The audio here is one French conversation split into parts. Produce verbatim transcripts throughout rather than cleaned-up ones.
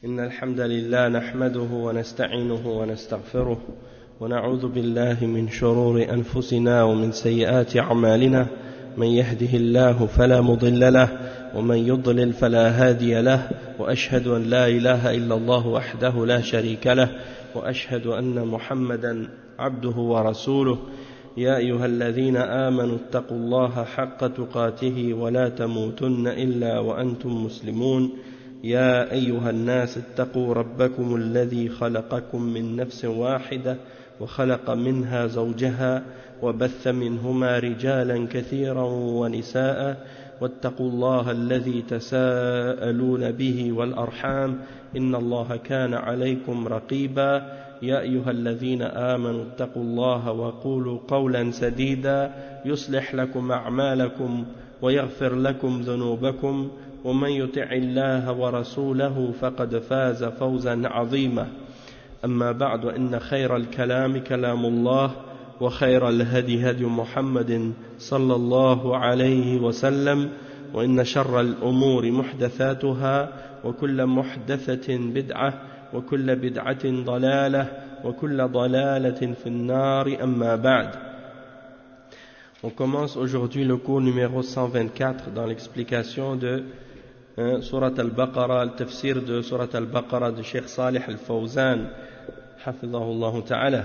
إن الحمد لله نحمده ونستعينه ونستغفره ونعوذ بالله من شرور أنفسنا ومن سيئات أعمالنا من يهده الله فلا مضل له ومن يضلل فلا هادي له وأشهد أن لا إله إلا الله وحده لا شريك له وأشهد أن محمدا عبده ورسوله يا أيها الذين آمنوا اتقوا الله حق تقاته ولا تموتن إلا وأنتم مسلمون يا أيها الناس اتقوا ربكم الذي خلقكم من نفس واحدة وخلق منها زوجها وبث منهما رجالا كثيرا ونساء واتقوا الله الذي تساءلون به والأرحام إن الله كان عليكم رقيبا يا أيها الذين آمنوا اتقوا الله وقولوا قولا سديدا يصلح لكم أعمالكم ويغفر لكم ذنوبكم ومن يطع الله ورسوله فقد فاز فوزا عظيما أما بعد إن خير الكلام كلام الله وخير الهدي هدي محمد صلى الله عليه وسلم وإن شر الأمور محدثاتها وكل محدثة بدعة وكل بدعة ضلالة وكل ضلالة في النار أما بعد. On commence aujourd'hui le cours numéro cent vingt-quatre dans l'explication de hein, Surat al-Baqarah, le tafsir de Surat al-Baqarah de Cheikh Salih al-Fawzan hafidhahullah ta'ala.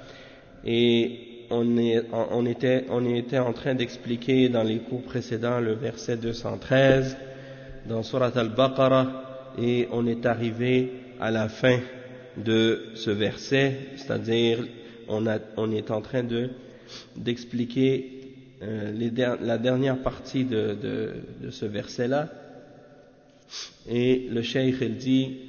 Et on, est, on, était, on était en train d'expliquer dans les cours précédents le verset deux cent treize dans Surat al-Baqarah, et on est arrivé à la fin de ce verset, c'est-à-dire on, a, on est en train de, d'expliquer euh, les der, la dernière partie de, de, de ce verset-là, et le cheikh il dit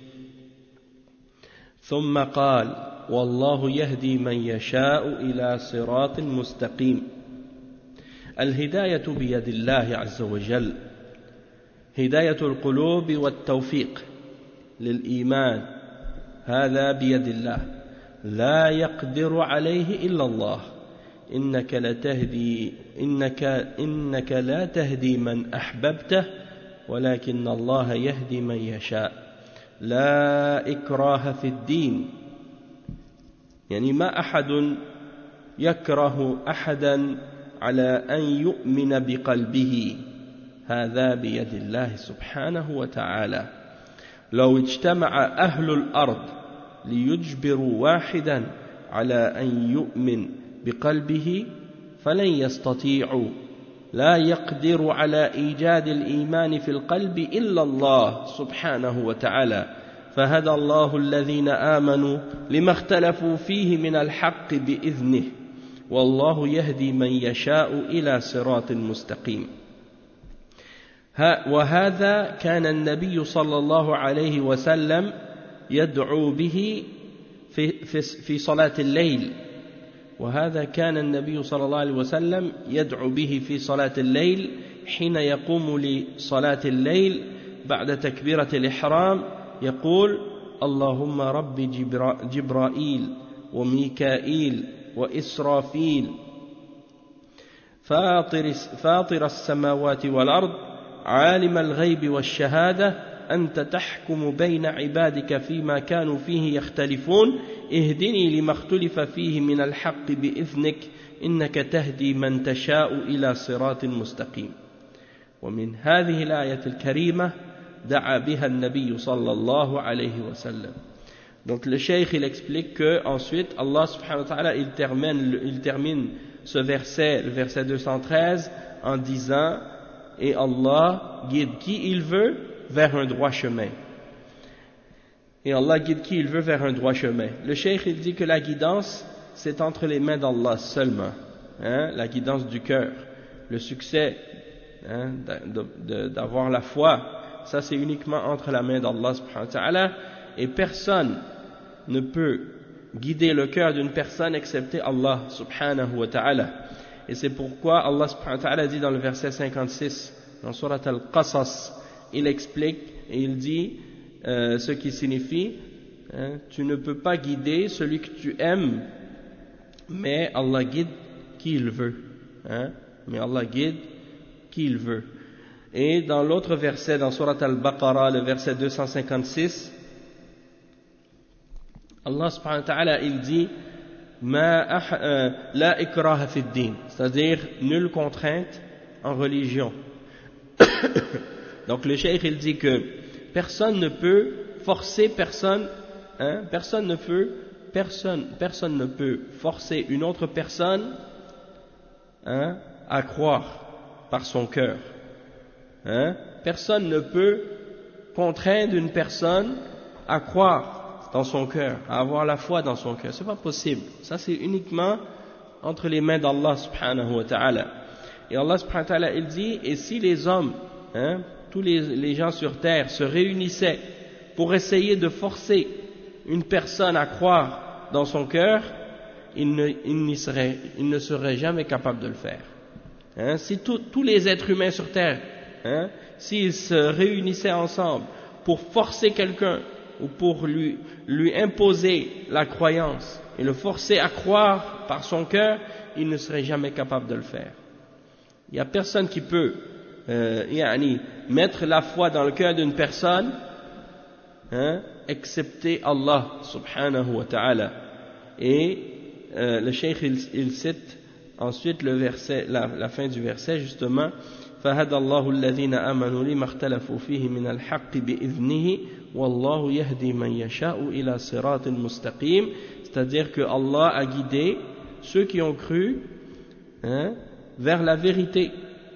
ثم قال والله يهدي من يشاء إلى صراط مستقيم. الهداية بيد الله عز وجل، هداية القلوب والتوفيق للإيمان هذا بيد الله لا يقدر عليه إلا الله. إنك لتهدي إنك إنك لا تهدي من أحببته ولكن الله يهدي من يشاء لا إكراه في الدين. يعني ما أحد يكره أحدا على أن يؤمن بقلبه، هذا بيد الله سبحانه وتعالى. لو اجتمع أهل الأرض ليجبروا واحدا على أن يؤمن بقلبه فلن يستطيعوا، لا يقدر على إيجاد الإيمان في القلب إلا الله سبحانه وتعالى. فهدى الله الذين آمنوا لما اختلفوا فيه من الحق بإذنه والله يهدي من يشاء إلى صراط مستقيم. وهذا كان النبي صلى الله عليه وسلم يدعو به في, في, في صلاة الليل وهذا كان النبي صلى الله عليه وسلم يدعو به في صلاة الليل حين يقوم لصلاة الليل بعد تكبيرة الإحرام يقول اللهم رب جبرائيل وميكائيل وإسرافيل فاطر, فاطر السماوات والأرض عالم الغيب والشهادة أنت تحكم بين عبادك فيما كانوا فيه يختلفون اهدني لما اختلف فيه من الحق بإذنك إنك تهدي من تشاء إلى صراط مستقيم. ومن هذه الآية الكريمة دعا بها النبي صلى الله عليه وسلم. Donc le cheikh il explique que ensuite Allah subhanahu wa ta'ala il termine, il termine ce verset, le verset deux cent treize en disant et Allah guide qui il veut vers un droit chemin. Et Allah guide qui il veut vers un droit chemin. Le cheikh il dit que la guidance c'est entre les mains d'Allah seulement, hein, la guidance du cœur, le succès, hein, d'avoir la foi, ça c'est uniquement entre la main d'Allah subhanahu wa ta'ala, et personne ne peut guider le cœur d'une personne excepté Allah subhanahu wa ta'ala. Et c'est pourquoi Allah subhanahu wa ta'ala dit dans le verset cinquante-six dans Surat al-Qasas, il explique et il dit euh, ce qui signifie hein, tu ne peux pas guider celui que tu aimes, mais Allah guide qui il veut, hein, mais Allah guide qui il veut. Et dans l'autre verset, dans Surat al-Baqarah, le verset deux cent cinquante-six, Allah subhanahu wa ta'ala, il dit Ma euh, la ikraha fi din, c'est-à-dire nulle contrainte en religion. Donc le cheikh il dit que personne ne peut forcer personne, hein, personne ne peut, personne, personne ne peut forcer une autre personne, hein, à croire par son cœur. Hein. Personne ne peut contraindre une personne à croire dans son cœur, à avoir la foi dans son cœur. C'est pas possible. Ça c'est uniquement entre les mains d'Allah subhanahu wa ta'ala. Et Allah subhanahu wa ta'ala il dit, et si les hommes, hein, tous les, les gens sur terre se réunissaient pour essayer de forcer une personne à croire dans son cœur, il ne, il n'y serait, il ne serait jamais capable de le faire. Hein, si tout, tous les êtres humains sur terre, hein, s'ils se réunissaient ensemble pour forcer quelqu'un ou pour lui, lui imposer la croyance et le forcer à croire par son cœur, il ne serait jamais capable de le faire. Il n'y a personne qui peut euh, yani, mettre la foi dans le cœur d'une personne, hein, excepté Allah subhanahu wa ta'ala. Et euh, le cheikh il, il cite ensuite le verset, la, la fin du verset justement, فَهَدَى اللَّهُ الَّذِينَ آمَنُوا لِمَا اخْتَلَفُوا فِيهِ مِنَ الْحَقِّ بِإِذْنِهِ وَاللَّهُ يَهْدِي مَنْ يَشَاءُ إِلَى صِرَاطٍ مُسْتَقِيمٍ. C'est-à-dire que Allah a guidé ceux qui ont cru, hein, vers la vérité,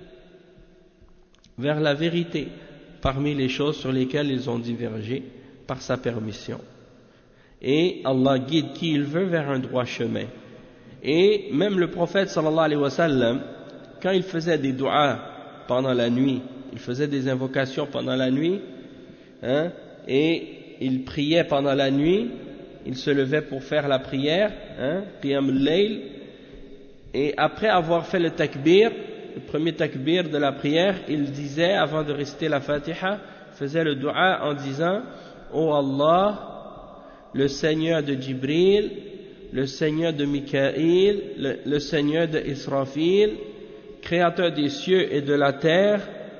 vers la vérité, parmi les choses sur lesquelles ils ont divergé par sa permission. Et Allah guide qui il veut vers un droit chemin. Et même le prophète sallallahu alayhi wa sallam, quand il faisait des du'as pendant la nuit, il faisait des invocations pendant la nuit, hein, et il priait pendant la nuit, il se levait pour faire la prière, hein, qiyam al-layl, et après avoir fait le takbir, le premier takbir de la prière, il disait, avant de réciter la Fatiha, faisait le dua en disant, ô Allah, le Seigneur de Jibril, le Seigneur de Mikaïl, le, le Seigneur de Israfil, créateur des cieux et de la terre,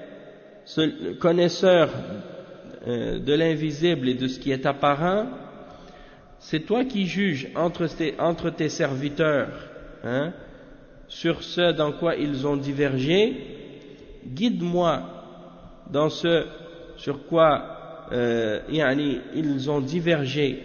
ce, connaisseur euh, de l'invisible et de ce qui est apparent, c'est toi qui juges entre tes, entre tes serviteurs, hein, sur ce dans quoi ils ont divergé, guide-moi dans ce sur quoi euh, yani, ils ont divergé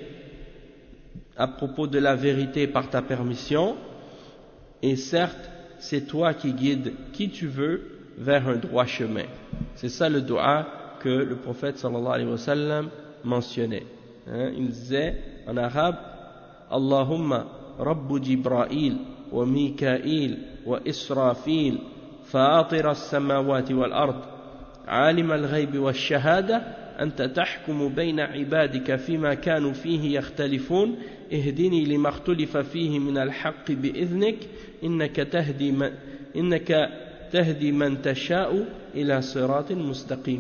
à propos de la vérité par ta permission, et certes, c'est toi qui guides qui tu veux vers un droit chemin. C'est ça le dua que le prophète sallallahu alayhi wa sallam mentionnait. Hein, il disait en arabe, Allahumma Rabbu Jibra'il wa Mikaïl wa Israfil fatir as-samawati wal ard alim al-ghaybi wa ash-shahada anta tahkumu bayna ibadika fima kanu fihi yakhtalifun ihdini lima ikhtalafa fihi min al-haqqi bi'idhnik innaka tahdi man innaka tahdi man tasha'u ila siratin mustaqim.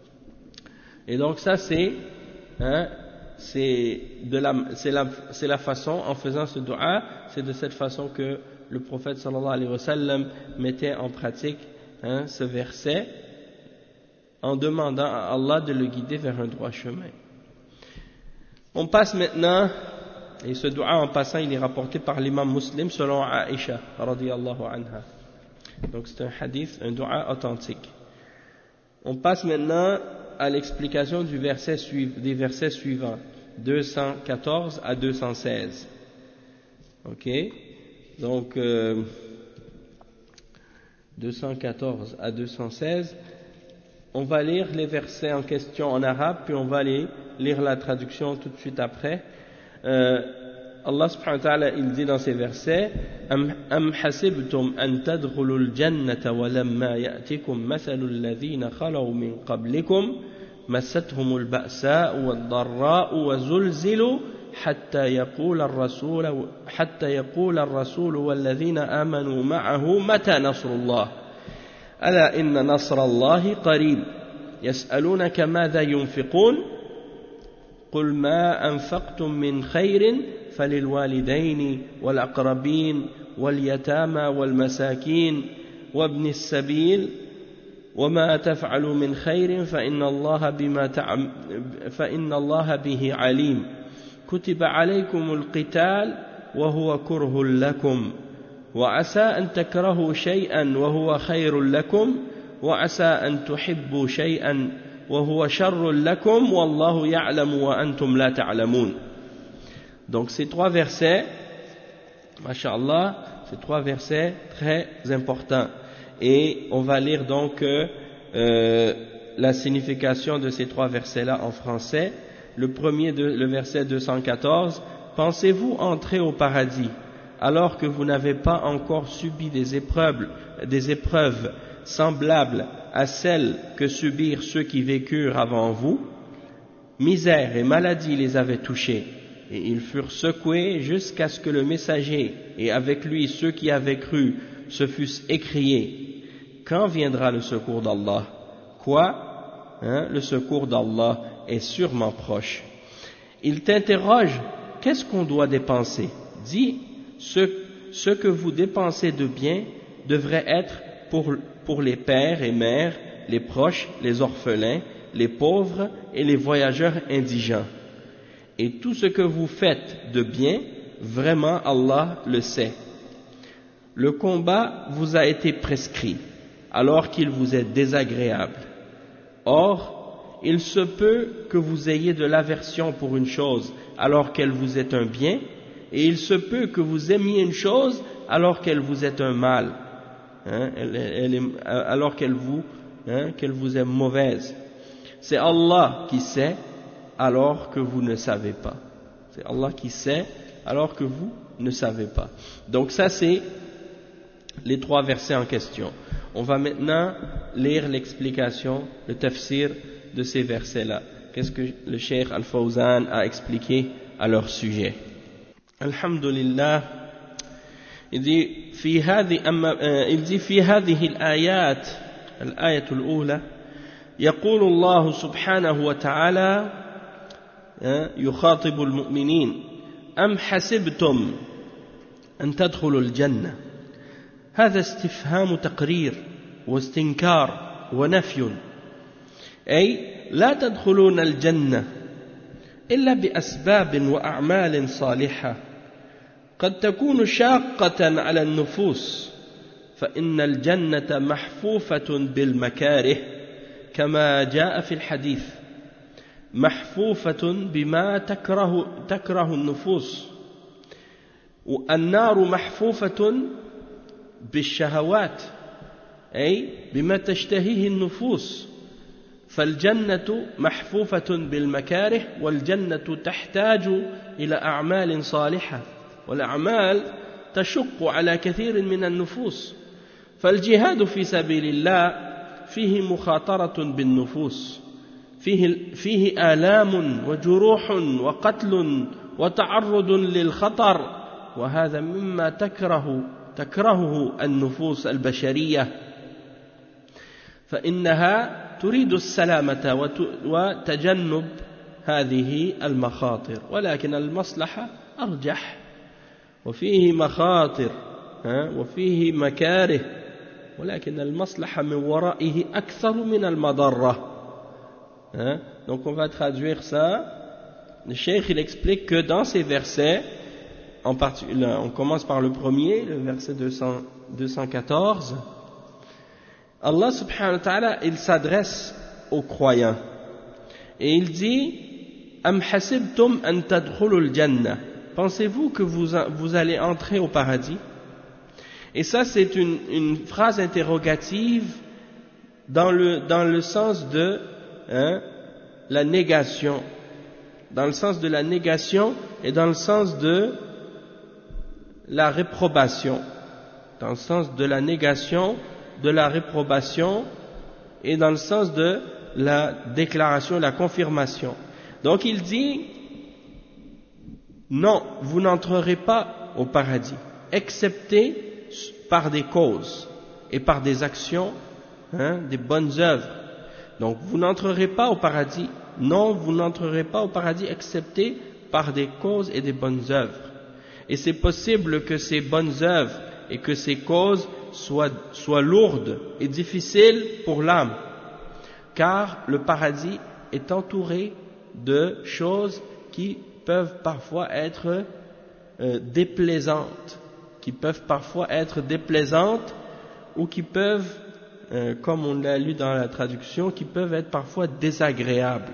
Et donc ça c'est, hein, c'est de la c'est la c'est la façon, en faisant ce dua, c'est de cette façon que le prophète sallallahu alayhi wa sallam mettait en pratique, hein, ce verset, en demandant à Allah de le guider vers un droit chemin. On passe maintenant, et ce dua en passant il est rapporté par l'imam Muslim selon Aïcha radiyallahu anha. Donc c'est un hadith, un dua authentique. On passe maintenant à l'explication du verset suiv- des versets suivants, deux cent quatorze à deux cent seize. Ok, donc euh, deux cent quatorze à deux cent seize. On va lire les versets en question en arabe, puis on va aller lire la traduction tout de suite après. Euh, Allah subhanahu wa ta'ala, il dit dans ces versets, Am, am hasibtum an tadkhulul jannata wa lamma ya'tikum mathalul ladhina khalaw min qablikum massathumul ba'sa'u wad dharra'u wa zulzilu hatta yaqula ar-rasul hatta yaqula ar-rasul wal ladhina amanu ma'ahu mata nasrullah ala inna nasrallahi qarib yas'alunaka madha yunfiqun qul ma anfaqtum min khairin فللوالدين والأقربين واليتامى والمساكين وابن السبيل وما تفعلوا من خير فإن الله بما تعم فإن الله به عليم كتب عليكم القتال وهو كره لكم وعسى أن تكرهوا شيئا وهو خير لكم وعسى أن تحبوا شيئا وهو شر لكم والله يعلم وأنتم لا تعلمون. Donc ces trois versets, masha'Allah, ces trois versets très importants. Et on va lire donc euh, la signification de ces trois versets-là en français. Le premier, de, le verset deux cent quatorze, pensez-vous entrer au paradis alors que vous n'avez pas encore subi des épreuves, des épreuves semblables à celles que subirent ceux qui vécurent avant vous? Misère et maladie les avaient touchés, et ils furent secoués jusqu'à ce que le messager et avec lui ceux qui avaient cru se fussent écriés: quand viendra le secours d'Allah? Quoi? Hein? Le secours d'Allah est sûrement proche. Il t'interroge: qu'est-ce qu'on doit dépenser? Dis: ce, ce que vous dépensez de bien devrait être pour, pour les pères et mères, les proches, les orphelins, les pauvres et les voyageurs indigents. Et tout ce que vous faites de bien, vraiment Allah le sait. Le combat vous a été prescrit, alors qu'il vous est désagréable. Or, il se peut que vous ayez de l'aversion pour une chose, alors qu'elle vous est un bien, et il se peut que vous aimiez une chose, alors qu'elle vous est un mal, hein, elle, elle est, alors qu'elle vous, hein, qu'elle vous est mauvaise. C'est Allah qui sait, alors que vous ne savez pas. C'est Allah qui sait, alors que vous ne savez pas. Donc ça, c'est les trois versets en question. On va maintenant lire l'explication, le tafsir de ces versets-là. Qu'est-ce que le Cheikh Al-Fawzan a expliqué à leur sujet? Alhamdulillah, il dit في هذه il dit في هذه الآيات الآية الأولى يقول الله سبحانه وتعالى يخاطب المؤمنين: أم حسبتم أن تدخلوا الجنة؟ هذا استفهام تقرير واستنكار ونفي، أي لا تدخلون الجنة إلا بأسباب وأعمال صالحة قد تكون شاقة على النفوس، فإن الجنة محفوفة بالمكاره كما جاء في الحديث، محفوفة بما تكره, تكره النفوس، والنار محفوفة بالشهوات أي بما تشتهيه النفوس، فالجنة محفوفة بالمكاره والجنة تحتاج إلى أعمال صالحة، والأعمال تشق على كثير من النفوس، فالجهاد في سبيل الله فيه مخاطرة بالنفوس، فيه, فيه آلام وجروح وقتل وتعرض للخطر، وهذا مما تكره تكرهه النفوس البشرية، فإنها تريد السلامة وتجنب هذه المخاطر، ولكن المصلحة أرجح، وفيه مخاطر وفيه مكاره، ولكن المصلحة من ورائه أكثر من المضرة. Donc on va traduire ça. Le Cheikh il explique que dans ces versets, en particulier, on commence par le premier, le verset deux cent quatorze. Allah subhanahu wa ta'ala, il s'adresse aux croyants et il dit: Am hasibtum an tadkhulul jannah? Pensez-vous que vous, vous allez entrer au paradis? Et ça, c'est une, une phrase interrogative dans le, dans le sens de hein, la négation, dans le sens de la négation et dans le sens de la réprobation, dans le sens de la négation, de la réprobation et dans le sens de la déclaration, la confirmation. Donc il dit: non, vous n'entrerez pas au paradis, excepté par des causes et par des actions, hein, des bonnes œuvres. Donc vous n'entrerez pas au paradis, non, vous n'entrerez pas au paradis excepté par des causes et des bonnes œuvres. Et c'est possible que ces bonnes œuvres et que ces causes soient, soient lourdes et difficiles pour l'âme, car le paradis est entouré de choses qui peuvent parfois être euh, déplaisantes, qui peuvent parfois être déplaisantes ou qui peuvent, euh, comme on l'a lu dans la traduction, qui peuvent être parfois désagréables.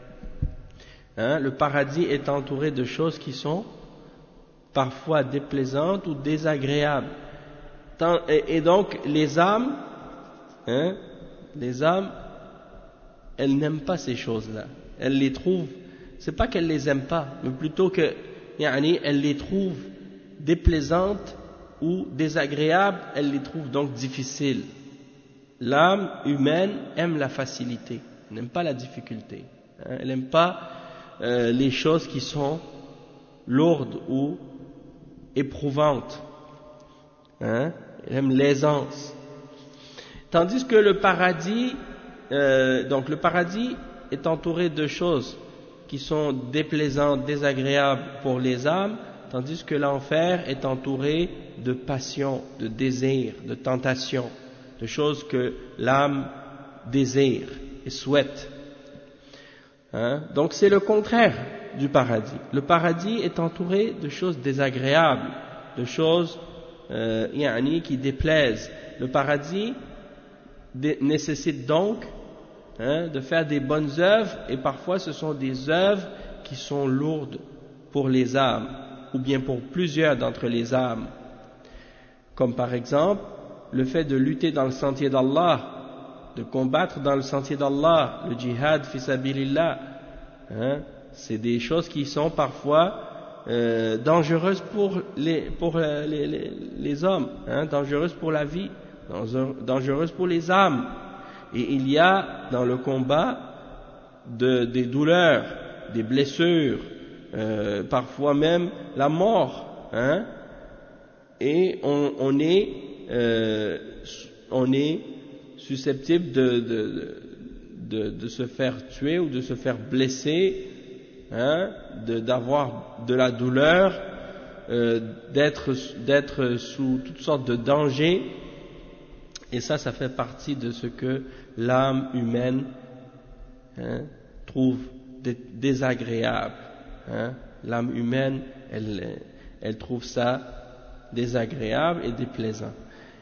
Hein, le paradis est entouré de choses qui sont parfois déplaisantes ou désagréables. Tant, et, et donc les âmes, hein, les âmes, elles n'aiment pas ces choses-là. Elles les trouvent, c'est pas qu'elles les aiment pas, mais plutôt que, yani, elles les trouvent déplaisantes ou désagréables, elles les trouvent donc difficiles. L'âme humaine aime la facilité, elle n'aime pas la difficulté. Hein, elle n'aime pas euh, les choses qui sont lourdes ou éprouvantes. Hein, elle aime l'aisance. Tandis que le paradis, euh, donc le paradis est entouré de choses qui sont déplaisantes, désagréables pour les âmes, tandis que l'enfer est entouré de passion, de désir, de tentation, de choses que l'âme désire et souhaite. Hein? Donc c'est le contraire du paradis. Le paradis est entouré de choses désagréables, de choses euh, yani, qui déplaisent. Le paradis nécessite donc hein, de faire des bonnes œuvres, et parfois ce sont des œuvres qui sont lourdes pour les âmes, ou bien pour plusieurs d'entre les âmes, comme par exemple le fait de lutter dans le sentier d'Allah, de combattre dans le sentier d'Allah, le djihad fi sabilillah, hein, c'est des choses qui sont parfois euh, dangereuses pour les, pour les, les, les hommes, hein, dangereuses pour la vie, dangereuses pour les âmes. Et il y a dans le combat de, des douleurs, des blessures, euh, parfois même la mort, hein, et on, on est euh, on est susceptible de, de, de, de se faire tuer ou de se faire blesser, hein, de, d'avoir de la douleur, euh, d'être, d'être sous toutes sortes de dangers, et ça, ça fait partie de ce que l'âme humaine hein, trouve désagréable. Hein. L'âme humaine, elle, elle trouve ça désagréable et déplaisant.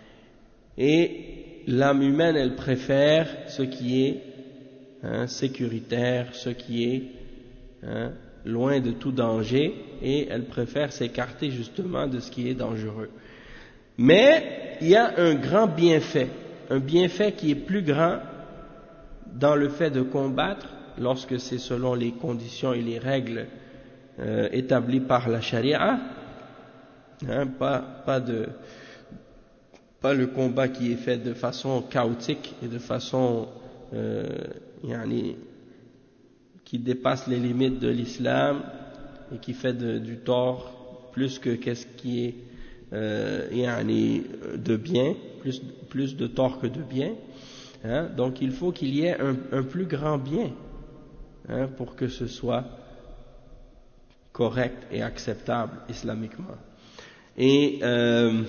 Et l'âme humaine, elle préfère ce qui est hein, sécuritaire, ce qui est hein, loin de tout danger, et elle préfère s'écarter justement de ce qui est dangereux. Mais il y a un grand bienfait, un bienfait qui est plus grand dans le fait de combattre lorsque c'est selon les conditions et les règles euh, établies par la charia, hein, pas, pas, de, pas le combat qui est fait de façon chaotique et de façon euh, yani, qui dépasse les limites de l'islam et qui fait de, du tort plus que qu'est-ce qui est euh, yani, de bien, plus, plus de tort que de bien. Hein, donc il faut qu'il y ait un, un plus grand bien hein, pour que ce soit correct et acceptable islamiquement. Et euh,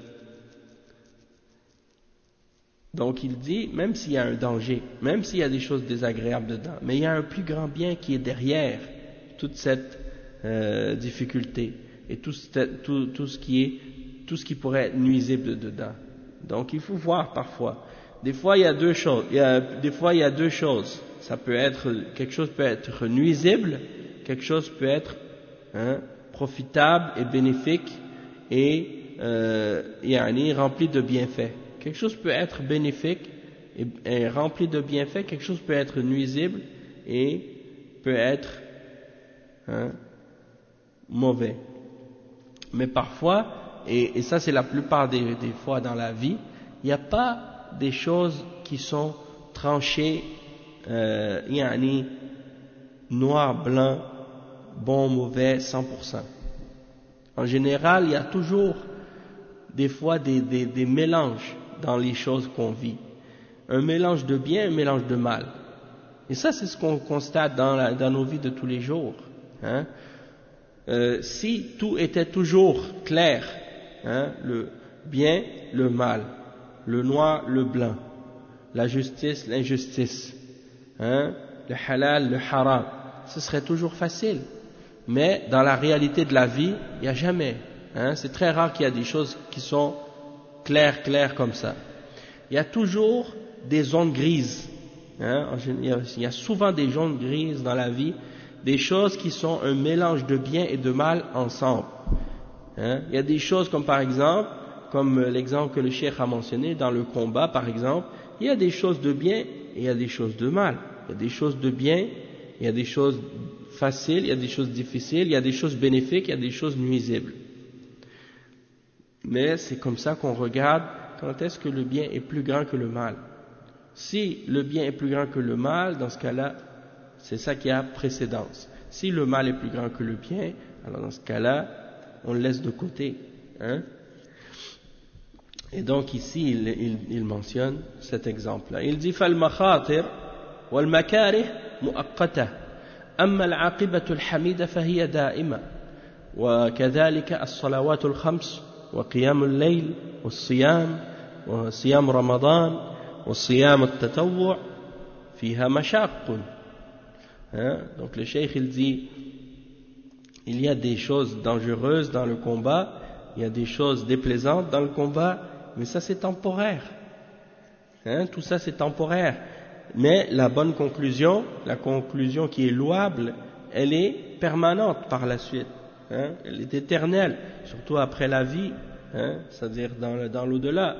donc il dit, même s'il y a un danger, même s'il y a des choses désagréables dedans, mais il y a un plus grand bien qui est derrière toute cette euh, difficulté et tout, tout, tout ce qui est, tout ce qui pourrait être nuisible dedans. Donc il faut voir parfois. Des fois il y a deux choses. Il y a, des fois il y a deux choses. Ça peut être quelque chose peut être nuisible, quelque chose peut être hein, profitable et bénéfique et euh, yani, rempli de bienfaits. Quelque chose peut être bénéfique et, et rempli de bienfaits. Quelque chose peut être nuisible et peut être hein, mauvais. Mais parfois, et, et ça c'est la plupart des, des fois dans la vie, il n'y a pas des choses qui sont tranchées, euh, yani, noir, blanc, bon, mauvais, cent pour cent. En général, il y a toujours des fois des, des, des mélanges dans les choses qu'on vit. Un mélange de bien, un mélange de mal. Et ça, c'est ce qu'on constate dans, la, dans nos vies de tous les jours. Hein. Euh, si tout était toujours clair, hein, le bien, le mal, le noir, le blanc, la justice, l'injustice, hein, le halal, le haram, ce serait toujours facile. Mais dans la réalité de la vie, il n'y a jamais. Hein, c'est très rare qu'il y a des choses qui sont claires, claires comme ça. Il y a toujours des zones grises. Hein, il y a souvent des zones grises dans la vie, des choses qui sont un mélange de bien et de mal ensemble. Hein, il y a des choses comme par exemple, comme l'exemple que le cheikh a mentionné, dans le combat par exemple, il y a des choses de bien et il y a des choses de mal. Il y a des choses de bien, il y a des choses faciles, il y a des choses difficiles, il y a des choses bénéfiques, il y a des choses nuisibles. Mais c'est comme ça qu'on regarde quand est-ce que le bien est plus grand que le mal. Si le bien est plus grand que le mal, dans ce cas-là, c'est ça qui a précédence. Si le mal est plus grand que le bien, alors dans ce cas-là, on le laisse de côté. Hein? Et donc ici, il, il, il mentionne cet exemple-là. Il dit فَالْمَخَاطِرْ وَالْمَكَارِهْ مُؤَقَّتَةٌ أما العاقبة الحميدة فهي دائمة وكذلك الصلوات الخمس وقيام الليل والصيام وصيام رمضان والصيام التطوع فيها مشاق. Donc le cheikh il dit il y a des choses dangereuses dans le combat, il y a des choses déplaisantes dans le combat, mais ça c'est temporaire. Hein, tout ça c'est temporaire. Mais la bonne conclusion, la conclusion qui est louable, elle est permanente par la suite. Hein, elle est éternelle, surtout après la vie, hein, c'est-à-dire dans, le, dans l'au-delà.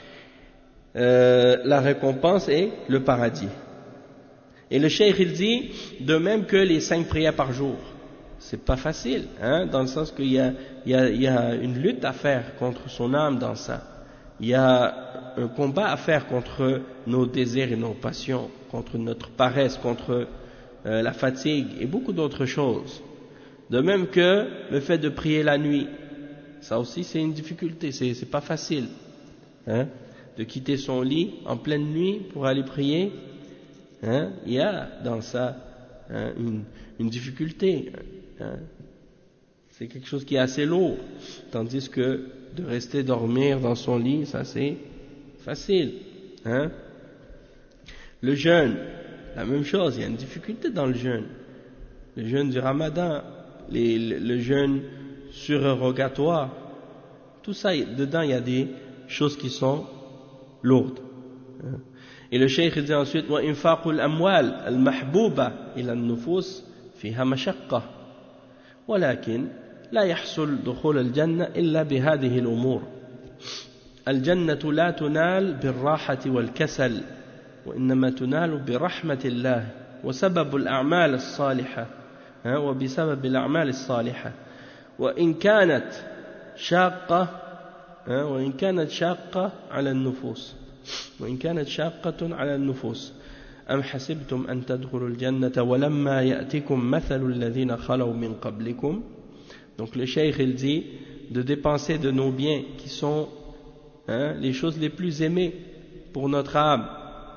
Euh, la récompense est le paradis. Et le cheikh il dit, de même que les cinq prières par jour, c'est pas facile, hein, dans le sens qu'il y a, il y a, il y a une lutte à faire contre son âme dans ça. Il y a un combat à faire contre nos désirs et nos passions, contre notre paresse, contre euh, la fatigue et beaucoup d'autres choses. De même que le fait de prier la nuit, ça aussi c'est une difficulté, c'est, c'est pas facile, hein, de quitter son lit en pleine nuit pour aller prier. Hein, il y a dans ça hein, une, une difficulté. Hein. C'est quelque chose qui est assez lourd, tandis que de rester dormir dans son lit, ça c'est facile. Hein. Le jeûne, la même chose, il y a une difficulté dans le jeûne. Le jeûne du Ramadan, les, le, le jeûne surogatoire, tout ça, dedans il y a des choses qui sont lourdes. Hein. Et le cheikh dit ensuite وإنفاق الأموال المحبوبة إلى النفوس فيها مشقة ولكن لا يحصل دخول الجنة إلا بهذه الأمور. الجنة لا تنال بالراحة والكسل وإنما تنال برحمة الله وسبب الأعمال الصالحة وبسبب الأعمال الصالحة وإن كانت شاقة وإن كانت شاقة على النفوس وإن كانت شاقة على النفوس أم حسبتم أن تدخلوا الجنة ولما يأتكم مثل الذين خلوا من قبلكم. Donc le cheikh il dit de dépenser de nos biens qui sont hein, les choses les plus aimées pour notre âme.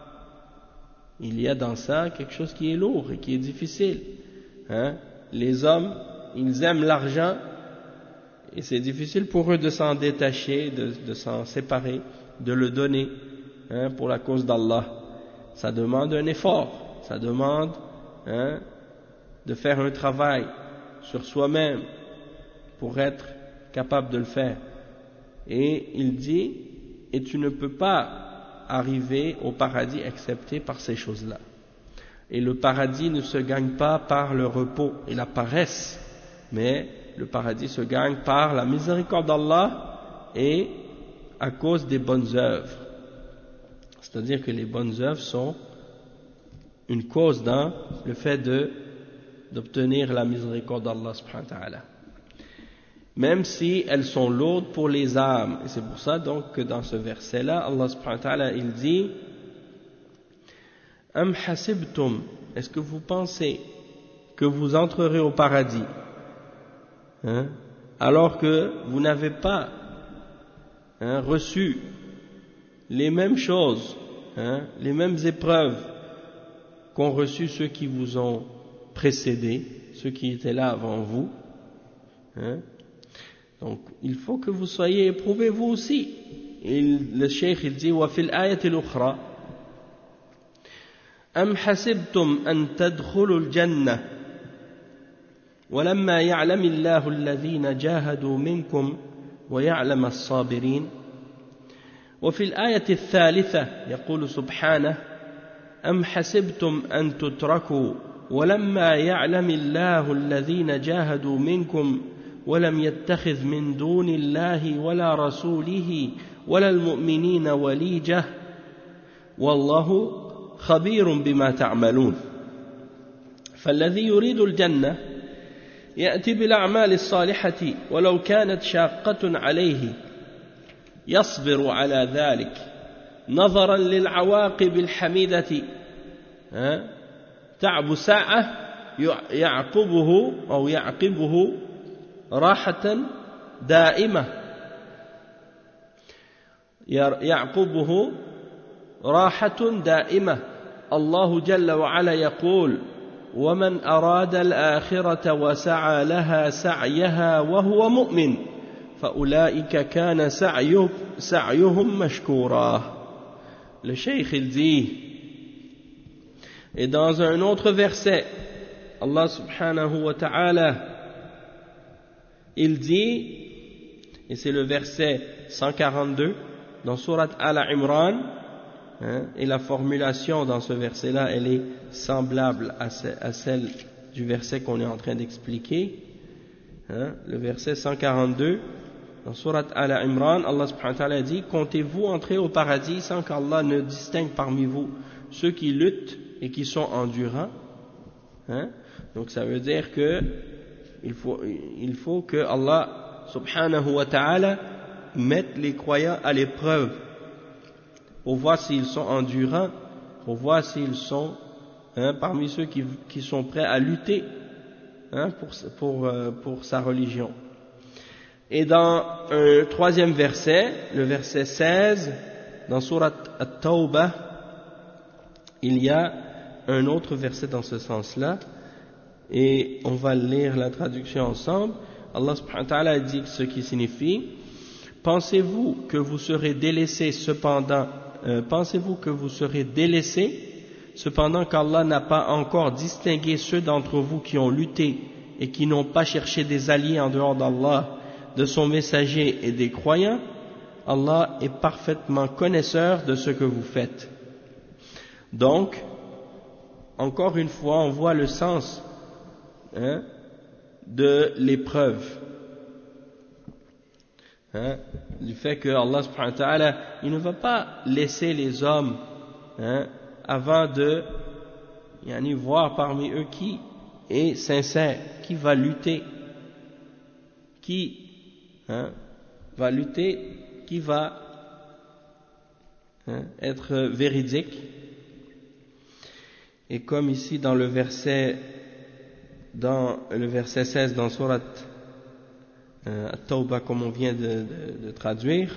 Il y a dans ça quelque chose qui est lourd et qui est difficile. Hein. Les hommes, ils aiment l'argent et c'est difficile pour eux de s'en détacher, de, de s'en séparer, de le donner hein, pour la cause d'Allah. Ça demande un effort, ça demande hein, de faire un travail sur soi-même pour être capable de le faire. Et il dit, et tu ne peux pas arriver au paradis excepté par ces choses-là. Et le paradis ne se gagne pas par le repos et la paresse, mais le paradis se gagne par la miséricorde d'Allah et à cause des bonnes œuvres. C'est-à-dire que les bonnes œuvres sont une cause dans le fait de, d'obtenir la miséricorde d'Allah subhanahu wa ta'ala. Même si elles sont lourdes pour les âmes. Et c'est pour ça donc que dans ce verset-là, Allah subhanahu wa ta'ala, il dit Am hasibtum, est-ce que vous pensez que vous entrerez au paradis hein, alors que vous n'avez pas hein, reçu les mêmes choses, hein, les mêmes épreuves qu'ont reçu ceux qui vous ont précédés, ceux qui étaient là avant vous. Hein. Donc, il faut que vous soyez éprouvés vous aussi. Et le cheikh il dit وفي الآية الأخرى أم حسبتم أن تدخلوا الجنة ولما يعلم الله الذين جاهدوا منكم ويعلم الصابرين. وفي الآية الثالثة يقول سبحانه أم حسبتم أن تتركوا ولما يعلم الله الذين جاهدوا منكم ولم يتخذ من دون الله ولا رسوله ولا المؤمنين وليجة والله خبير بما تعملون. فالذي يريد الجنة يأتي بالأعمال الصالحة ولو كانت شاقة عليه يصبر على ذلك نظرا للعواقب الحميدة تعب ساعة يعقبه أو يعقبه راحة دائمة يعقبه راحة دائمة. الله جل وعلا يقول ومن أراد الآخرة وسعى لها سعيها وهو مؤمن فأولئك كان سعيه سعيهم مشكورا. Le cheikh il dit, et dans un autre verset Allah subhanahu wa ta'ala il dit, et c'est le verset cent quarante-deux dans sourate Al-Imran, hein, et la formulation dans ce verset là elle est semblable à, ce, à celle du verset qu'on est en train d'expliquer, hein, le verset cent quarante-deux dans sourate Al-Imran. Allah subhanahu wa ta'ala dit comptez-vous entrer au paradis sans qu'Allah ne distingue parmi vous ceux qui luttent et qui sont endurants, hein? Donc ça veut dire que il faut, il faut que Allah subhanahu wa ta'ala mette les croyants à l'épreuve pour voir s'ils sont endurants, pour voir s'ils sont, hein, parmi ceux qui, qui sont prêts à lutter, hein, pour, pour, pour sa religion. Et dans un troisième verset, le verset seize, dans sourate At-Tawbah, il y a un autre verset dans ce sens-là, et on va lire la traduction ensemble. Allah subhanahu wa ta'ala dit ce qui signifie: pensez-vous que vous serez délaissés cependant, euh, pensez-vous que vous serez délaissés cependant qu'Allah n'a pas encore distingué ceux d'entre vous qui ont lutté et qui n'ont pas cherché des alliés en dehors d'Allah, de son messager et des croyants? Allah est parfaitement connaisseur de ce que vous faites. Donc, encore une fois, on voit le sens, hein, de l'épreuve, hein, du fait que Allah subhanahu wa ta'ala, il ne va pas laisser les hommes, hein, avant de yani, voir parmi eux qui est sincère, qui va lutter, qui hein, va lutter, qui va hein, être véridique. Et comme ici dans le verset dans le verset seize dans sourate euh, At-Tawbah, comme on vient de, de, de traduire,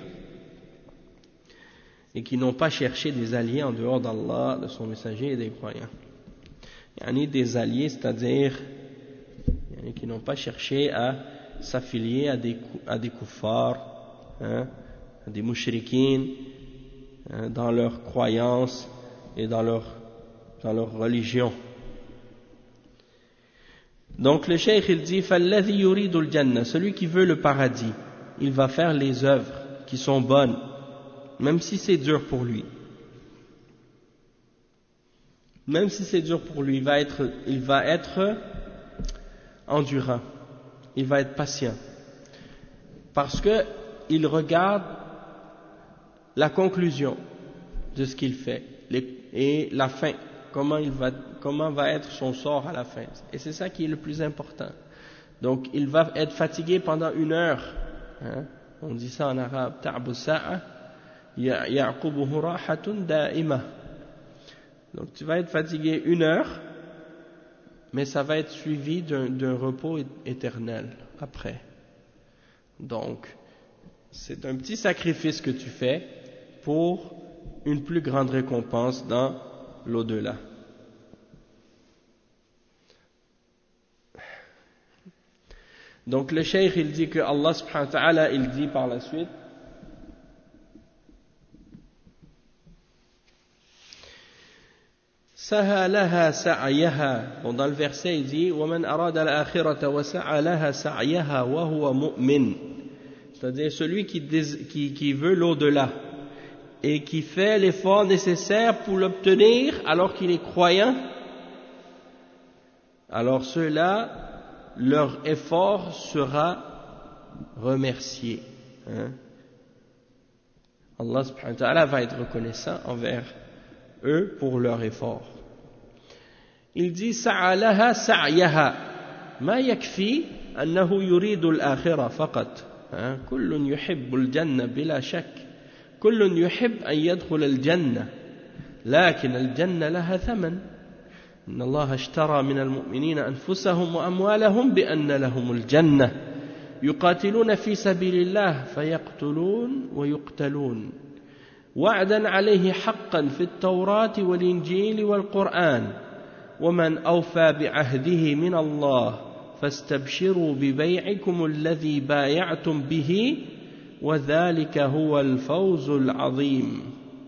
et qui n'ont pas cherché des alliés en dehors d'Allah, de son messager et des croyants. Yani des alliés, c'est-à-dire yani qui n'ont pas cherché à s'affilier à des, à des kuffars, hein, à des mushrikines, hein, dans leurs croyances et dans leur, dans leur religion. Donc le cheikh il dit فَالَّذِي يُرِيدُ الْجَنَّةِ, celui qui veut le paradis, il va faire les œuvres qui sont bonnes, même si c'est dur pour lui. Même si c'est dur pour lui, il va être, il va être endurant, il va être patient, parce que il regarde la conclusion de ce qu'il fait et la fin, comment il va, comment va être son sort à la fin. Et c'est ça qui est le plus important. Donc il va être fatigué pendant une heure, hein? On dit ça en arabe, ta'bu sa'a ya'qubuhu rahatun da'ima. Donc tu vas être fatigué une heure, mais ça va être suivi d'un, d'un repos éternel après. Donc c'est un petit sacrifice que tu fais pour une plus grande récompense dans l'au-delà. Donc le cheikh il dit que Allah subhanahu wa ta'ala il dit par la suite: Saha laha sa'yaha. Bon, dans le verset, il dit وَمَنْ أَرَادَ الْآخِرَةَ وَسَعَى لَهَا سَعْيَهَا وَهُوَ مُؤْمِنٌ. C'est-à-dire celui qui, qui, qui veut l'au-delà et qui fait l'effort nécessaire pour l'obtenir alors qu'il est croyant, alors ceux-là, leur effort sera remercié. Hein? Allah subhanahu wa ta'ala va être reconnaissant envers eux pour leur effort. Il dit sa'alaha sa'yaha ma yakfi annahu yuridu al-akhirah faqat. Kullun yuhibbu al-jannah bila shak. Kullun yuhib an yadkhul al-jannah. Lakin al-jannah laha thaman. إن الله اشترى من المؤمنين أنفسهم وأموالهم بأن لهم الجنة يقاتلون في سبيل الله فيقتلون ويقتلون وعدا عليه حقا في التوراة والإنجيل والقرآن ومن أوفى بعهده من الله فاستبشروا ببيعكم الذي بايعتم به وذلك هو الفوز العظيم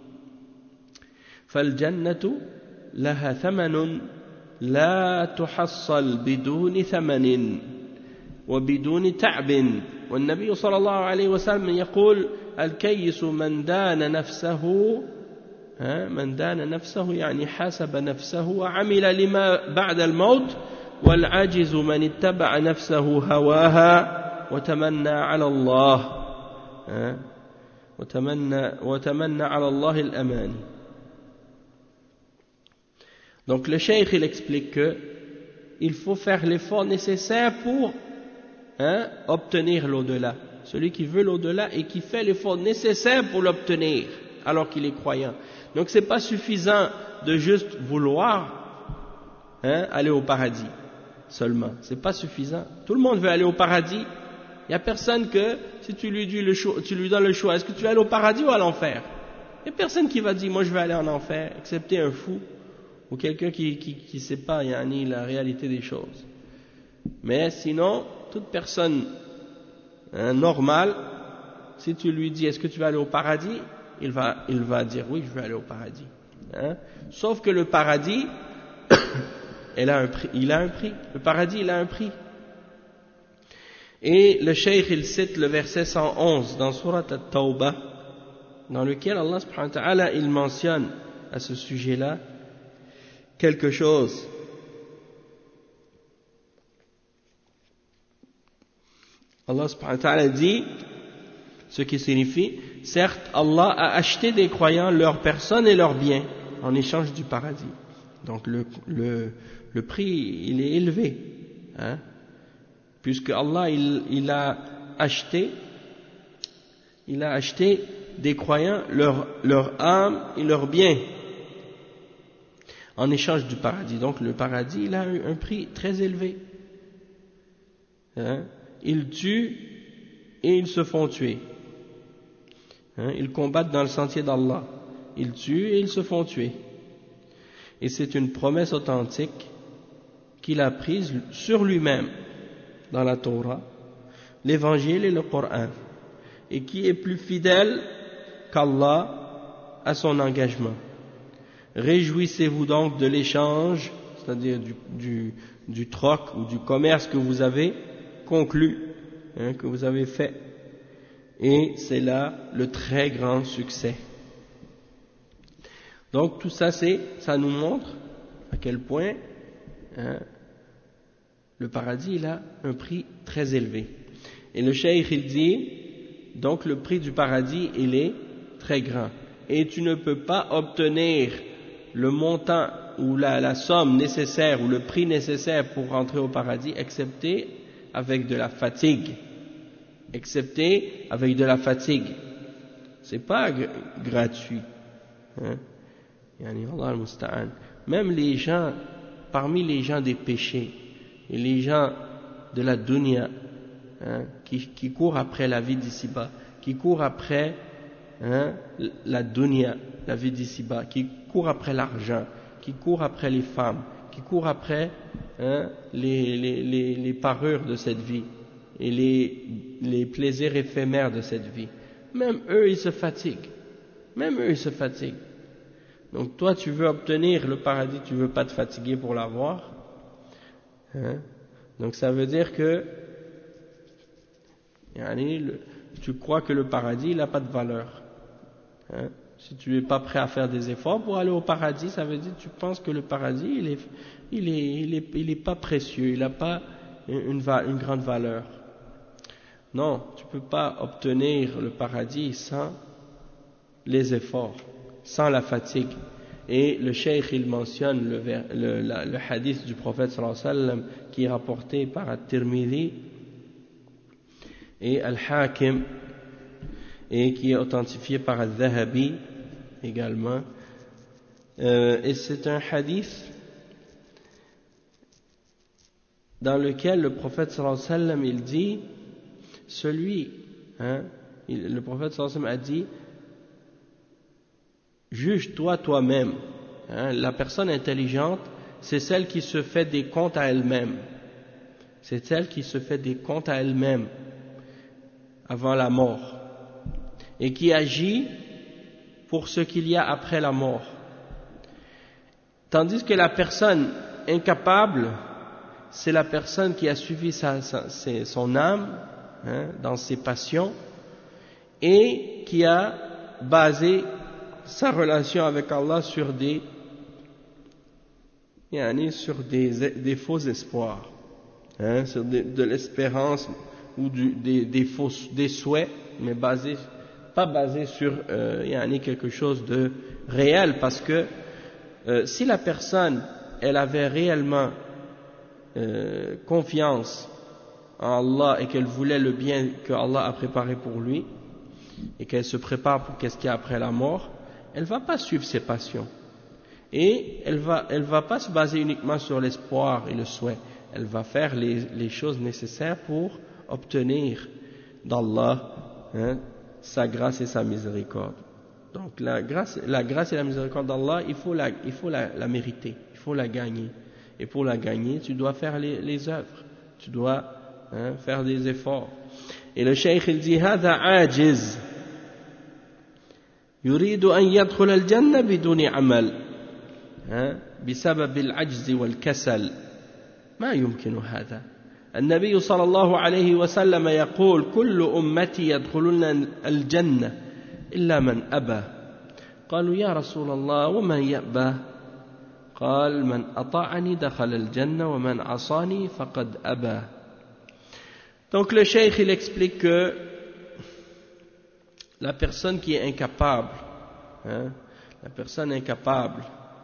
فالجنة لها ثمن لا تحصل بدون ثمن وبدون تعب والنبي صلى الله عليه وسلم يقول الكيس من دان نفسه من دان نفسه يعني حاسب نفسه وعمل لما بعد الموت والعاجز من اتبع نفسه هواها وتمنى على الله وتمنى وتمنى على الله الأماني. Donc le cheikh il explique que il faut faire l'effort nécessaire pour hein, obtenir l'au-delà. Celui qui veut l'au-delà et qui fait l'effort nécessaire pour l'obtenir alors qu'il est croyant. Donc c'est pas suffisant de juste vouloir hein, aller au paradis seulement. C'est pas suffisant. Tout le monde veut aller au paradis. Il y a personne que si tu lui dis le choix, tu lui donnes le choix, est-ce que tu veux aller au paradis ou à l'enfer? Il y a personne qui va dire moi je vais aller en enfer, excepté un fou. Ou quelqu'un qui qui qui sait pas yani, la réalité des choses. Mais sinon, toute personne hein, normale, si tu lui dis est-ce que tu vas aller au paradis, il va il va dire oui, je vais aller au paradis. Hein? Sauf que le paradis, il a un prix, il a un prix. Le paradis, il a un prix. Et le cheikh il cite le verset cent onze dans Surat At-Tawbah, dans lequel Allah subhanahu wa ta'ala il mentionne à ce sujet-là quelque chose. Allah subhanahu wa ta'ala dit, ce qui signifie, certes Allah a acheté des croyants leurs personnes et leurs biens en échange du paradis. Donc le, le, le prix il est élevé, hein, puisque Allah il, il a acheté, il a acheté des croyants leur, leur âme et leurs biens en échange du paradis. Donc le paradis, il a un, un prix très élevé. Hein? Ils tuent et ils se font tuer. Hein? Ils combattent dans le sentier d'Allah. Ils tuent et ils se font tuer. Et c'est une promesse authentique qu'il a prise sur lui-même dans la Torah, l'Évangile et le Coran, et qui est plus fidèle qu'Allah à son engagement. Réjouissez-vous donc de l'échange, c'est-à-dire du, du, du troc ou du commerce que vous avez conclu, hein, que vous avez fait. Et c'est là le très grand succès. Donc tout ça, c'est, ça nous montre à quel point hein, le paradis il a un prix très élevé. Et le cheikh il dit, donc le prix du paradis il est très grand. Et tu ne peux pas obtenir le montant ou la, la somme nécessaire ou le prix nécessaire pour rentrer au paradis, excepté avec de la fatigue. Excepté avec de la fatigue. C'est pas gr- gratuit. Hein? Yani Allah al-Musta'an. Même les gens, parmi les gens des péchés, et les gens de la dunya, hein, qui, qui courent après la vie d'ici-bas, qui courent après hein, la dunya, la vie d'ici-bas, qui courent après l'argent, qui courent après les femmes, qui courent après hein, les, les, les, les parures de cette vie et les, les plaisirs éphémères de cette vie. Même eux, ils se fatiguent. Même eux, ils se fatiguent. Donc toi tu veux obtenir le paradis, tu veux pas te fatiguer pour l'avoir, hein? Donc ça veut dire que yani, le, tu crois que le paradis il n'a pas de valeur, hein? Si tu n'es pas prêt à faire des efforts pour aller au paradis, ça veut dire que tu penses que le paradis il est, il est, il est, il est pas précieux, il n'a pas une, une grande valeur. Non, tu ne peux pas obtenir le paradis sans les efforts, sans la fatigue. Et le cheikh il mentionne le, le, la, le hadith du prophète sallallahu alayhi wa sallam qui est rapporté par At-Tirmidhi et Al-Hakim et qui est authentifié par Al-Dhahabi également. Euh, et c'est un hadith dans lequel le prophète sallallahu alayhi wa sallam il dit celui, hein, il, le prophète sallallahu alayhi wa sallam a dit juge-toi toi-même, hein, la personne intelligente c'est celle qui se fait des comptes à elle-même, c'est celle qui se fait des comptes à elle-même avant la mort et qui agit pour ce qu'il y a après la mort, tandis que la personne incapable c'est la personne qui a suivi sa, sa, son âme, hein, dans ses passions et qui a basé sa relation avec Allah sur des, yani, sur des, des faux espoirs, hein, sur des, de l'espérance ou du, des, des, faux, des souhaits, mais basé, pas basé sur euh, yani, quelque chose de réel, parce que euh, si la personne elle avait réellement euh, confiance en Allah et qu'elle voulait le bien que Allah a préparé pour lui et qu'elle se prépare pour qu'est-ce qu'il y a après la mort, elle ne va pas suivre ses passions et elle va, elle va pas se baser uniquement sur l'espoir et le souhait, elle va faire les, les choses nécessaires pour obtenir d'Allah, hein, sa grâce et sa miséricorde. Donc la grâce, la grâce et la miséricorde d'Allah, il faut la, il faut la, la mériter, il faut la gagner, et pour la gagner tu dois faire les, les œuvres, tu dois, hein, faire des efforts. Et le cheikh il dit هذا عاجز يريد أن يدخل الجنة بدون عمل بسبب العجز والكسل ما يمكن هذا. النبي صلى الله عليه وسلم يقول كل أمتي يدخلون الجنة إلا من أبى. قالوا يا رسول الله ومن يأبى؟ قال من أطاعني دخل الجنة ومن عصاني فقد أبى. Donc le cheikh il explique que la personne qui est incapable, hein, la personne incapable,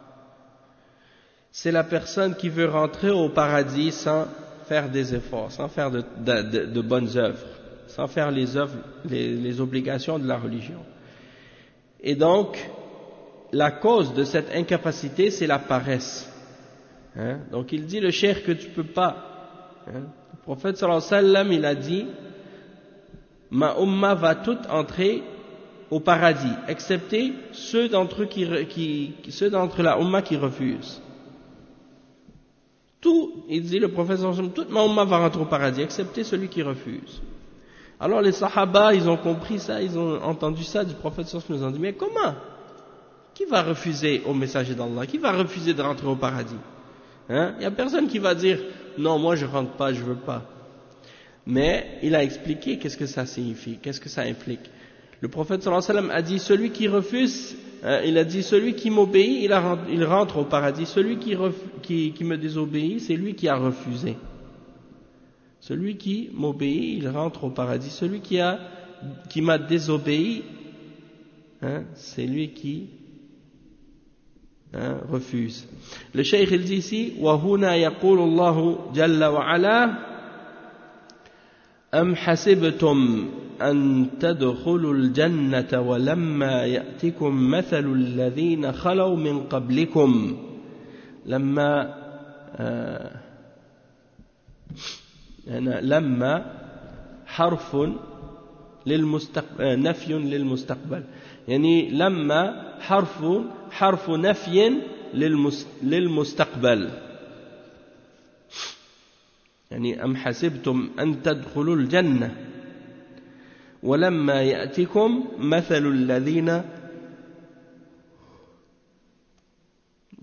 c'est la personne qui veut rentrer au paradis sans faire des efforts, sans faire de, de, de, de bonnes œuvres, sans faire les œuvres, les, les obligations de la religion. Et donc, la cause de cette incapacité, c'est la paresse. Hein? Donc il dit le cheikh que tu peux pas. Hein? Le prophète sallallahu alayhi wa sallam, il a dit ma umma va toute entrer au paradis, excepté ceux d'entre eux qui, qui, ceux d'entre la umma qui refusent. Tout, il dit le prophète sallallahu alayhi wa sallam, toute ma umma va rentrer au paradis, excepté celui qui refuse. Alors les sahaba, ils ont compris ça, ils ont entendu ça du prophète sallallahu alayhi wa sallam, ils ont dit mais comment? Qui va refuser au messager d'Allah? Qui va refuser de rentrer au paradis? Hein? Il n'y a personne qui va dire non, moi je rentre pas, je veux pas. Mais il a expliqué qu'est-ce que ça signifie, qu'est-ce que ça implique. Le prophète sallallahu alayhi wa sallam a dit celui qui refuse, hein, il a dit celui qui m'obéit, il, a, il rentre au paradis. Celui qui, ref, qui, qui me désobéit, c'est lui qui a refusé. Celui qui m'obéit, il rentre au paradis. Celui qui a, qui m'a désobéi, hein, c'est lui qui hein, refuse. Le cheikh il dit ici وَهُنَا يَقُولُ اللَّهُ جَلَّ وَعَلَا أَمْ حَسِبْتُمْ أَن تَدْخُلُوا الْجَنَّةَ وَلَمَّا يَأْتِكُمْ مَثَلُ الَّذِينَ خَلَوْا مِنْ قَبْلِكُمْ لما آه لما حرف للمستقبل نفي للمستقبل يعني لما حرف حرف نفي للمستقبل يعني أم حسبتم أن تدخلوا الجنة ولما يأتكم مثل الذين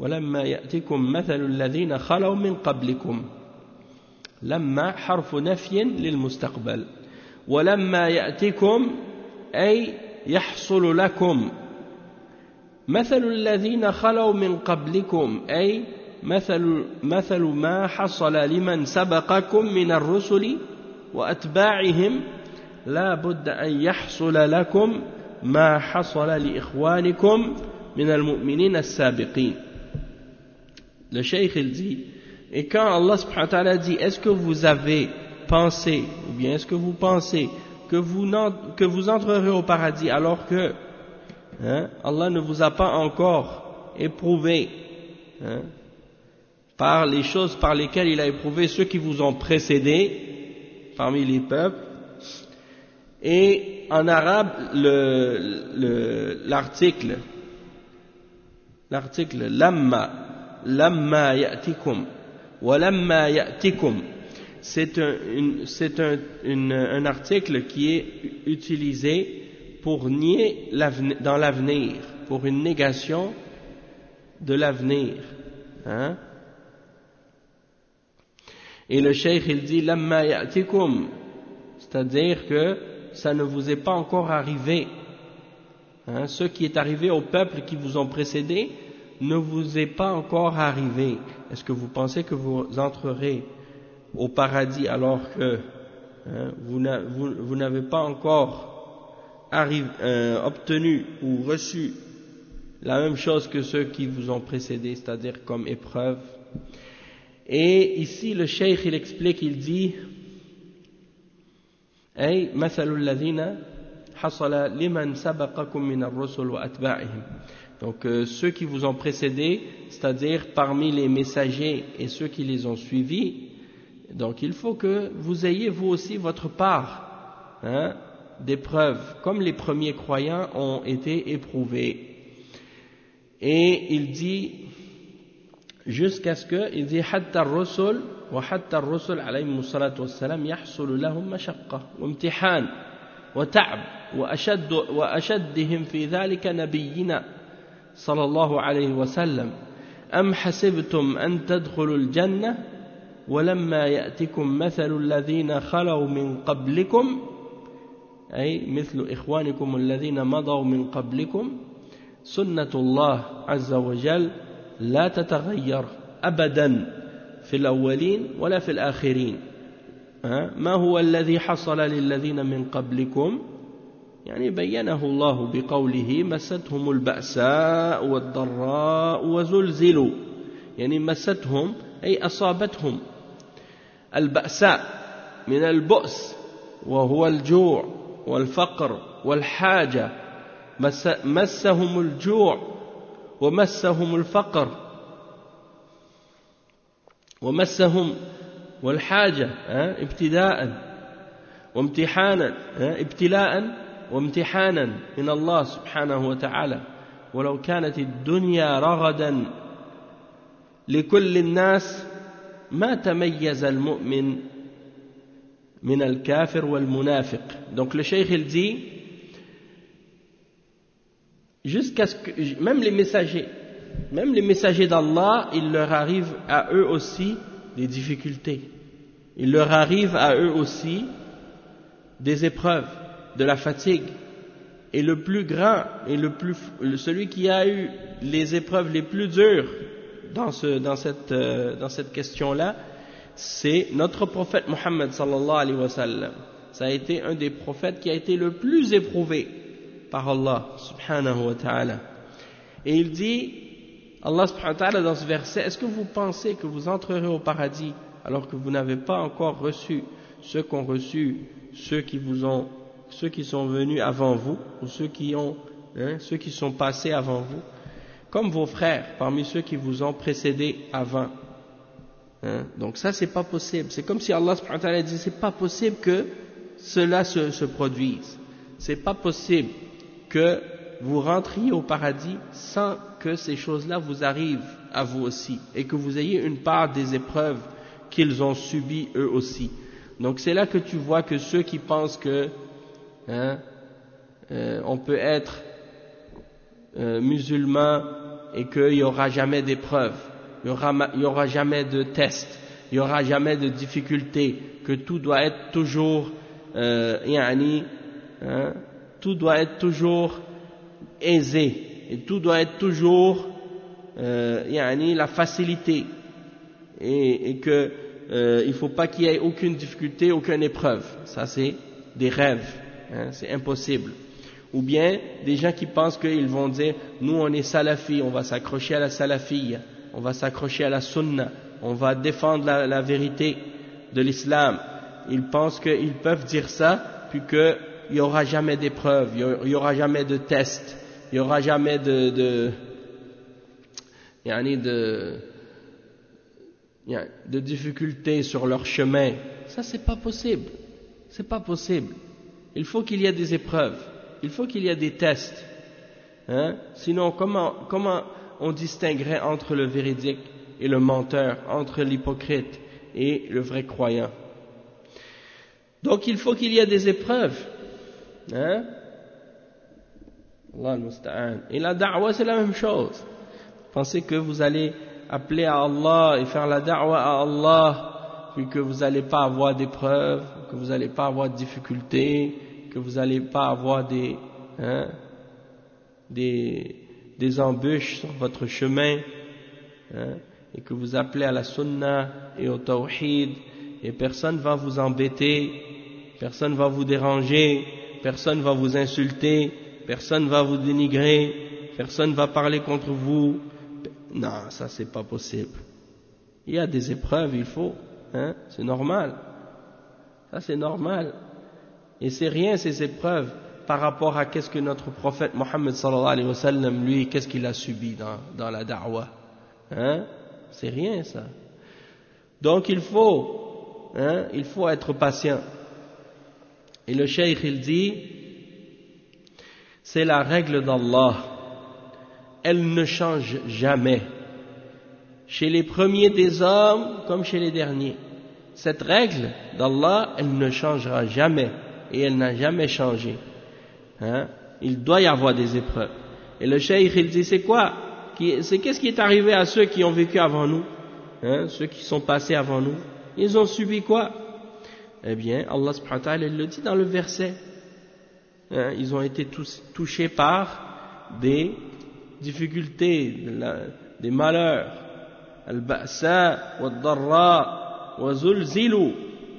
ولما يأتكم مثل الذين خلوا من قبلكم لما حرف نفي للمستقبل ولما يأتكم أي يحصل لكم مثل الذين خلوا من قبلكم أي مثل, مثل ما حصل لمن سبقكم من الرسل وأتباعهم لا بد أن يحصل لكم ما حصل لإخوانكم من المؤمنين السابقين. Le cheikh il dit, et quand Allah subhanahu wa ta'ala dit, est-ce que vous avez pensé, ou bien est-ce que vous pensez que vous, que vous entrerez au paradis alors que hein, Allah ne vous a pas encore éprouvé hein, par les choses par lesquelles il a éprouvé ceux qui vous ont précédés parmi les peuples. Et en arabe, le, le, l'article, l'article lamma, lamma ya'tikum, wa lamma ya'tikum, c'est un, une, c'est un, une, un article qui est utilisé pour nier l'avenir, dans l'avenir, pour une négation de l'avenir. Hein? Et le cheikh il dit lamma ya'tikum, c'est-à-dire que ça ne vous est pas encore arrivé. Hein, ce qui est arrivé au peuple qui vous ont précédé ne vous est pas encore arrivé. Est-ce que vous pensez que vous entrerez au paradis alors que hein, vous, vous, vous n'avez pas encore arrive, euh, obtenu ou reçu la même chose que ceux qui vous ont précédé, c'est-à-dire comme épreuve? Et ici le cheikh il explique, il dit أي مثل الذين حصل لمن سبقكم من الرسل وأتباعهم. Donc euh, ceux qui vous ont précédé, c'est-à-dire parmi les messagers et ceux qui les ont suivis, donc il faut que vous ayez vous aussi votre part hein, d'épreuves, comme les premiers croyants ont été éprouvés. Et il dit jusqu'à ce que il dit حتى الرسل وحتى الرسل عليهم الصلاة والسلام يحصل لهم مشقة وامتحان وتعب وأشد وأشدهم في ذلك نبينا صلى الله عليه وسلم أم حسبتم أن تدخلوا الجنة ولما يأتكم مثل الذين خلوا من قبلكم أي مثل إخوانكم الذين مضوا من قبلكم سنة الله عز وجل لا تتغير أبدا في الأولين ولا في الآخرين. ما هو الذي حصل للذين من قبلكم يعني بينه الله بقوله مستهم البأساء والضراء وزلزلوا يعني مستهم أي أصابتهم البأساء من البؤس وهو الجوع والفقر والحاجة مسهم الجوع ومسهم الفقر ومسهم والحاجة ابتداء وامتحانا ابتلاء وامتحانا من الله سبحانه وتعالى ولو كانت الدنيا رغدا لكل الناس ما تميز المؤمن من الكافر والمنافق. Donc le cheikh il dit jusqu'à ce que même les messagers même les messagers d'Allah, il leur arrive à eux aussi des difficultés, il leur arrive à eux aussi des épreuves, de la fatigue. Et le plus grand et le plus celui qui a eu les épreuves les plus dures dans ce dans cette euh, dans cette question-là, c'est notre prophète Muhammad sallallahu alayhi wa sallam. Ça a été un des prophètes qui a été le plus éprouvé par Allah subhanahu wa ta'ala. Et il dit, Allah subhanahu wa ta'ala dans ce verset, est-ce que vous pensez que vous entrerez au paradis alors que vous n'avez pas encore reçu ce qu'ont reçu ceux qui vous ont, ceux qui sont venus avant vous, ou ceux qui ont, hein, ceux qui sont passés avant vous, comme vos frères parmi ceux qui vous ont précédés avant. Hein? Donc ça c'est pas possible. C'est comme si Allah subhanahu wa ta'ala dit, c'est pas possible que cela se, se produise. C'est pas possible que vous rentriez au paradis sans que ces choses-là vous arrivent à vous aussi et que vous ayez une part des épreuves qu'ils ont subies eux aussi. Donc c'est là que tu vois que ceux qui pensent que hein, euh, on peut être euh, musulman et qu'il n'y aura jamais d'épreuve, il n'y aura, il y aura jamais de test, il n'y aura jamais de difficulté, que tout doit être toujours, euh, yani, hein, tout doit être toujours aisé, et tout doit être toujours, euh, yani, la facilité, et, et que euh, il ne faut pas qu'il y ait aucune difficulté, aucune épreuve. Ça c'est des rêves, hein, c'est impossible. Ou bien des gens qui pensent qu'ils vont dire nous on est salafis, on va s'accrocher à la salafiyya, on va s'accrocher à la sunna, on va défendre la, la vérité de l'islam. Ils pensent qu'ils peuvent dire ça puis qu'il n'y aura jamais d'épreuve, il n'y aura jamais de test, il n'y aura jamais de de, yani de de difficultés sur leur chemin. Ça c'est pas possible, c'est pas possible. Il faut qu'il y ait des épreuves, il faut qu'il y ait des tests, hein? Sinon comment, comment on distinguerait entre le véridique et le menteur, entre l'hypocrite et le vrai croyant? Donc il faut qu'il y ait des épreuves, hein? Allah al-Musta'an. Et la da'wa c'est la même chose. Pensez que vous allez appeler à Allah et faire la da'wa à Allah, puis que vous n'allez pas avoir d'épreuves, que vous n'allez pas avoir de difficultés, que vous n'allez pas avoir des, hein, des, des embûches sur votre chemin, hein, et que vous appelez à la sunna et au tawhid, et personne ne va vous embêter, personne ne va vous déranger, personne ne va vous insulter, personne ne va vous dénigrer, personne ne va parler contre vous. Non, ça c'est pas possible. Il y a des épreuves, il faut, hein, c'est normal. Ça c'est normal. Et c'est rien ces épreuves par rapport à qu'est-ce que notre prophète Mohammed sallallahu alayhi wa sallam, lui, qu'est-ce qu'il a subi dans, dans la da'wa. Hein? C'est rien ça. Donc il faut, hein, il faut être patient. Et le cheikh il dit, c'est la règle d'Allah. Elle ne change jamais. Chez les premiers des hommes comme chez les derniers. Cette règle d'Allah, elle ne changera jamais. Et elle n'a jamais changé. Hein? Il doit y avoir des épreuves. Et le cheikh il dit, c'est quoi? C'est qu'est-ce qui est arrivé à ceux qui ont vécu avant nous? Hein? Ceux qui sont passés avant nous? Ils ont subi quoi? Eh bien, Allah subhanahu wa ta'ala, il le dit dans le verset. Hein? Ils ont été tous, touchés par des difficultés, des malheurs. Al-ba'sa, wad-darra, wa zulzilu.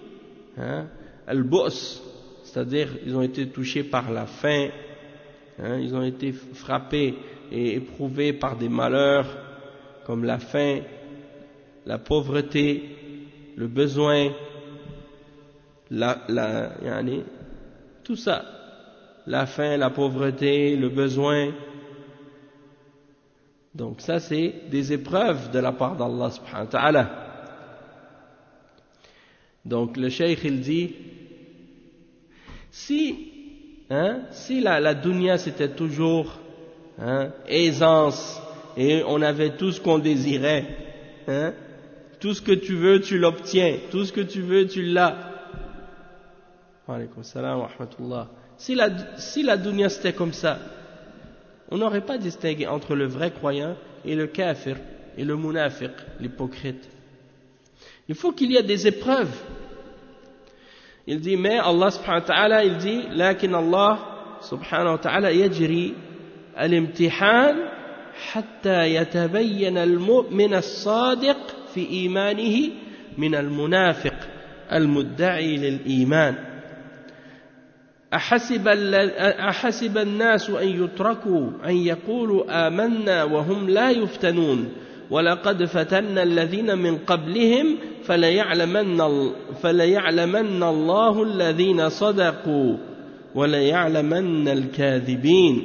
Al-bu's, c'est-à-dire ils ont été touchés par la faim, hein, ils ont été frappés et éprouvés par des malheurs comme la faim, la pauvreté, le besoin, la, la, yani, tout ça, la faim, la pauvreté, le besoin. Donc ça c'est des épreuves de la part d'Allah subhanahu wa ta'ala. Donc le cheikh il dit, si, hein, si la, la dunya c'était toujours, hein, aisance et on avait tout ce qu'on désirait, hein, tout ce que tu veux tu l'obtiens, tout ce que tu veux tu l'as. Wa alaykum salam wa rahmatullah. Si la, si la dunya c'était comme ça, on n'aurait pas distingué entre le vrai croyant et le kafir et le munafiq, l'hypocrite. Il faut qu'il y ait des épreuves. Il dit, mais Allah subhanahu wa ta'ala, il dit, lakin Allah subhanahu wa ta'ala yajri al-imtihan hatta yatabayyan al-mu'min as-sadiq fi imanihi min al-munafiq al-mudda'i lil-iman. أحسب, أحسب الناس أن يتركوا أن يقولوا آمنا وهم لا يفتنون ولقد فتنا الذين من قبلهم فليعلمن, فليعلمن الله الذين صدقوا وليعلمن الكاذبين.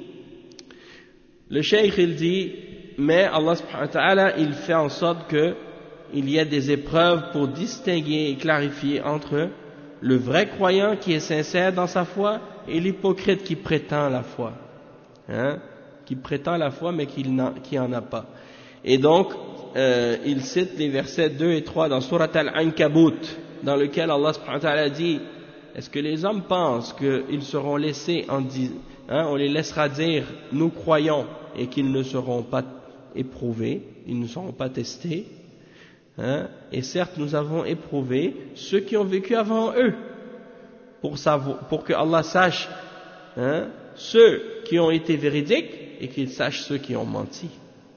Le cheikh il dit, mais Allah subhanahu wa ta'ala il fait en sorte que il y ait des épreuves pour distinguer et clarifier entre le vrai croyant qui est sincère dans sa foi et l'hypocrite qui prétend la foi, hein, qui prétend la foi mais qui n'en a pas. Et donc euh, il cite les versets deux et trois dans Surat Al-Ankabut, dans lequel Allah subhanahu wa ta'ala dit, est-ce que les hommes pensent qu'ils seront laissés en dis, hein, on les laissera dire nous croyons et qu'ils ne seront pas éprouvés, ils ne seront pas testés, hein, et certes nous avons éprouvé ceux qui ont vécu avant eux pour savoir, pour que Allah sache, hein, ceux qui ont été véridiques et qu'il sache ceux qui ont menti.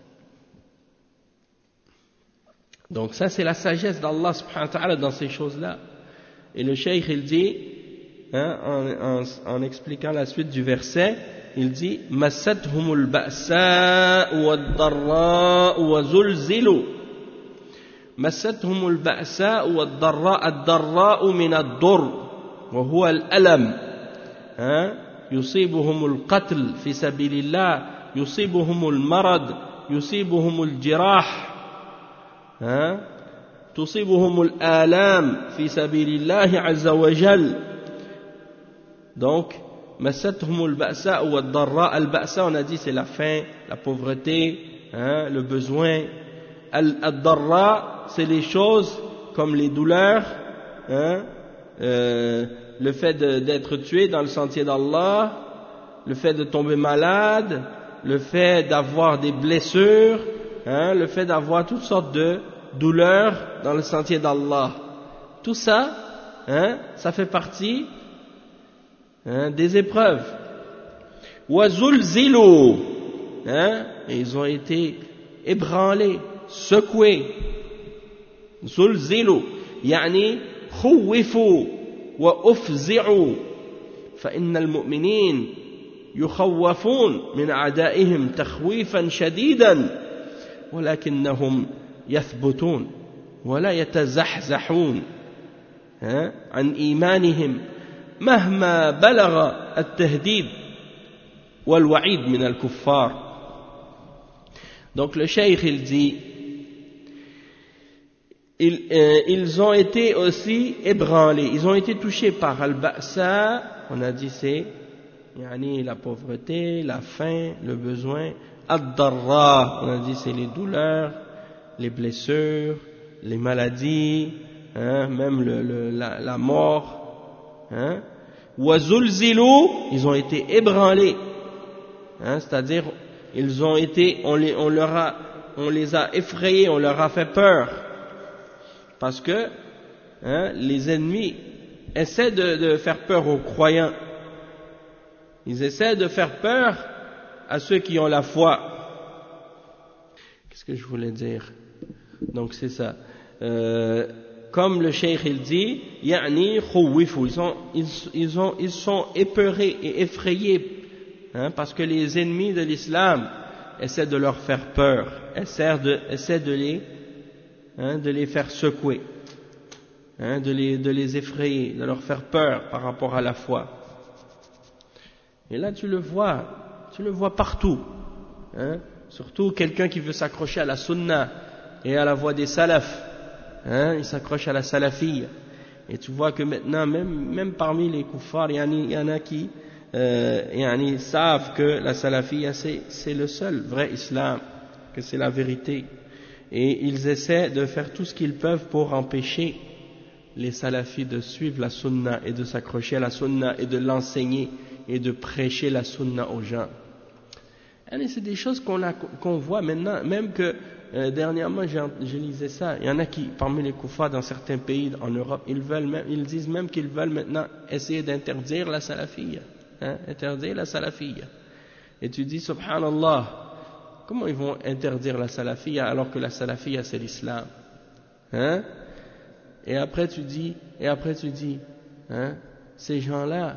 Donc ça c'est la sagesse d'Allah subhanahu wa ta'ala dans ces choses-là. Et le cheikh il dit, hein, en, en, en expliquant la suite du verset, il dit massathumul ba'sa wad-dharra wa zulzilu. Massathumul ba'sa wad-dharra, ad-dharra min ad-durr wa huwa al-alam, hein, yusibuhumul qatl fi sabilillah, yusibuhumul marad, yusibuhumul jirah, hein, تصيبهم الآلام في سبيل الله عز وجل. Donc مستهم البأساء والضراء. البأساء on a dit c'est la faim, la pauvreté, hein, le besoin. Al-dharra c'est les choses comme les douleurs, hein, euh, le fait d'être tué dans le sentier d'Allah, le fait de tomber malade, le fait d'avoir des blessures, hein, le fait d'avoir toutes sortes de douleur dans le sentier d'Allah. Tout ça, hein, ça fait partie, hein, des épreuves. Wazulzilu, hein, et ils ont été ébranlés, secoués. Zulzilu, yani khuwifu wa ufzi'u, fa innal mu'minin yukhawwafun min a'da'ihim takhwifan shadidan, walakinnahum يثبتون ولا يتزحزحون عن إيمانهم مهما بلغ التهديد والوعيد من الكفار. Donc le cheikh il dit ils, euh, ils ont été aussi ébranlés, ils ont été touchés par al-ba'sa, on a dit c'est yani la pauvreté, la faim, le besoin. Ad-darra, on a dit c'est les douleurs, les blessures, les maladies, hein, même le, le, la, la mort. Hein. Wazulzilu, ils ont été ébranlés, hein, c'est-à-dire ils ont été, on les, on leur a, on les a effrayés, on leur a fait peur, parce que, hein, les ennemis essaient de, de faire peur aux croyants, ils essaient de faire peur à ceux qui ont la foi. Qu'est-ce que je voulais dire? Donc c'est ça. Euh, comme le cheikh il dit, yani khuwifu, ils sont, ils, ils ont, ils sont épeurés et effrayés, hein, parce que les ennemis de l'islam essaient de leur faire peur, essaient de, essaient de les, hein, de les faire secouer, hein, de les, de les effrayer, de leur faire peur par rapport à la foi. Et là tu le vois, tu le vois partout, hein, surtout quelqu'un qui veut s'accrocher à la sunna et à la voie des salafs, hein, il s'accroche à la salafiyya. Et tu vois que maintenant, même, même parmi les kuffars, il y en a qui euh, savent que la salafiyya c'est, c'est le seul vrai islam, que c'est la vérité. Et ils essaient de faire tout ce qu'ils peuvent pour empêcher les salafis de suivre la sunna et de s'accrocher à la sunna et de l'enseigner et de prêcher la sunna aux gens. Et c'est des choses qu'on, a, qu'on voit maintenant, même que Euh, dernièrement, j'ai, je lisais ça. Il y en a qui, parmi les koufars dans certains pays en Europe, ils veulent même, ils disent même qu'ils veulent maintenant essayer d'interdire la salafiyya, hein, interdire la salafiyya. Et tu dis, subhanallah, comment ils vont interdire la salafiyya alors que la salafiyya c'est l'islam, hein? Et après tu dis, et après tu dis, hein, ces gens-là,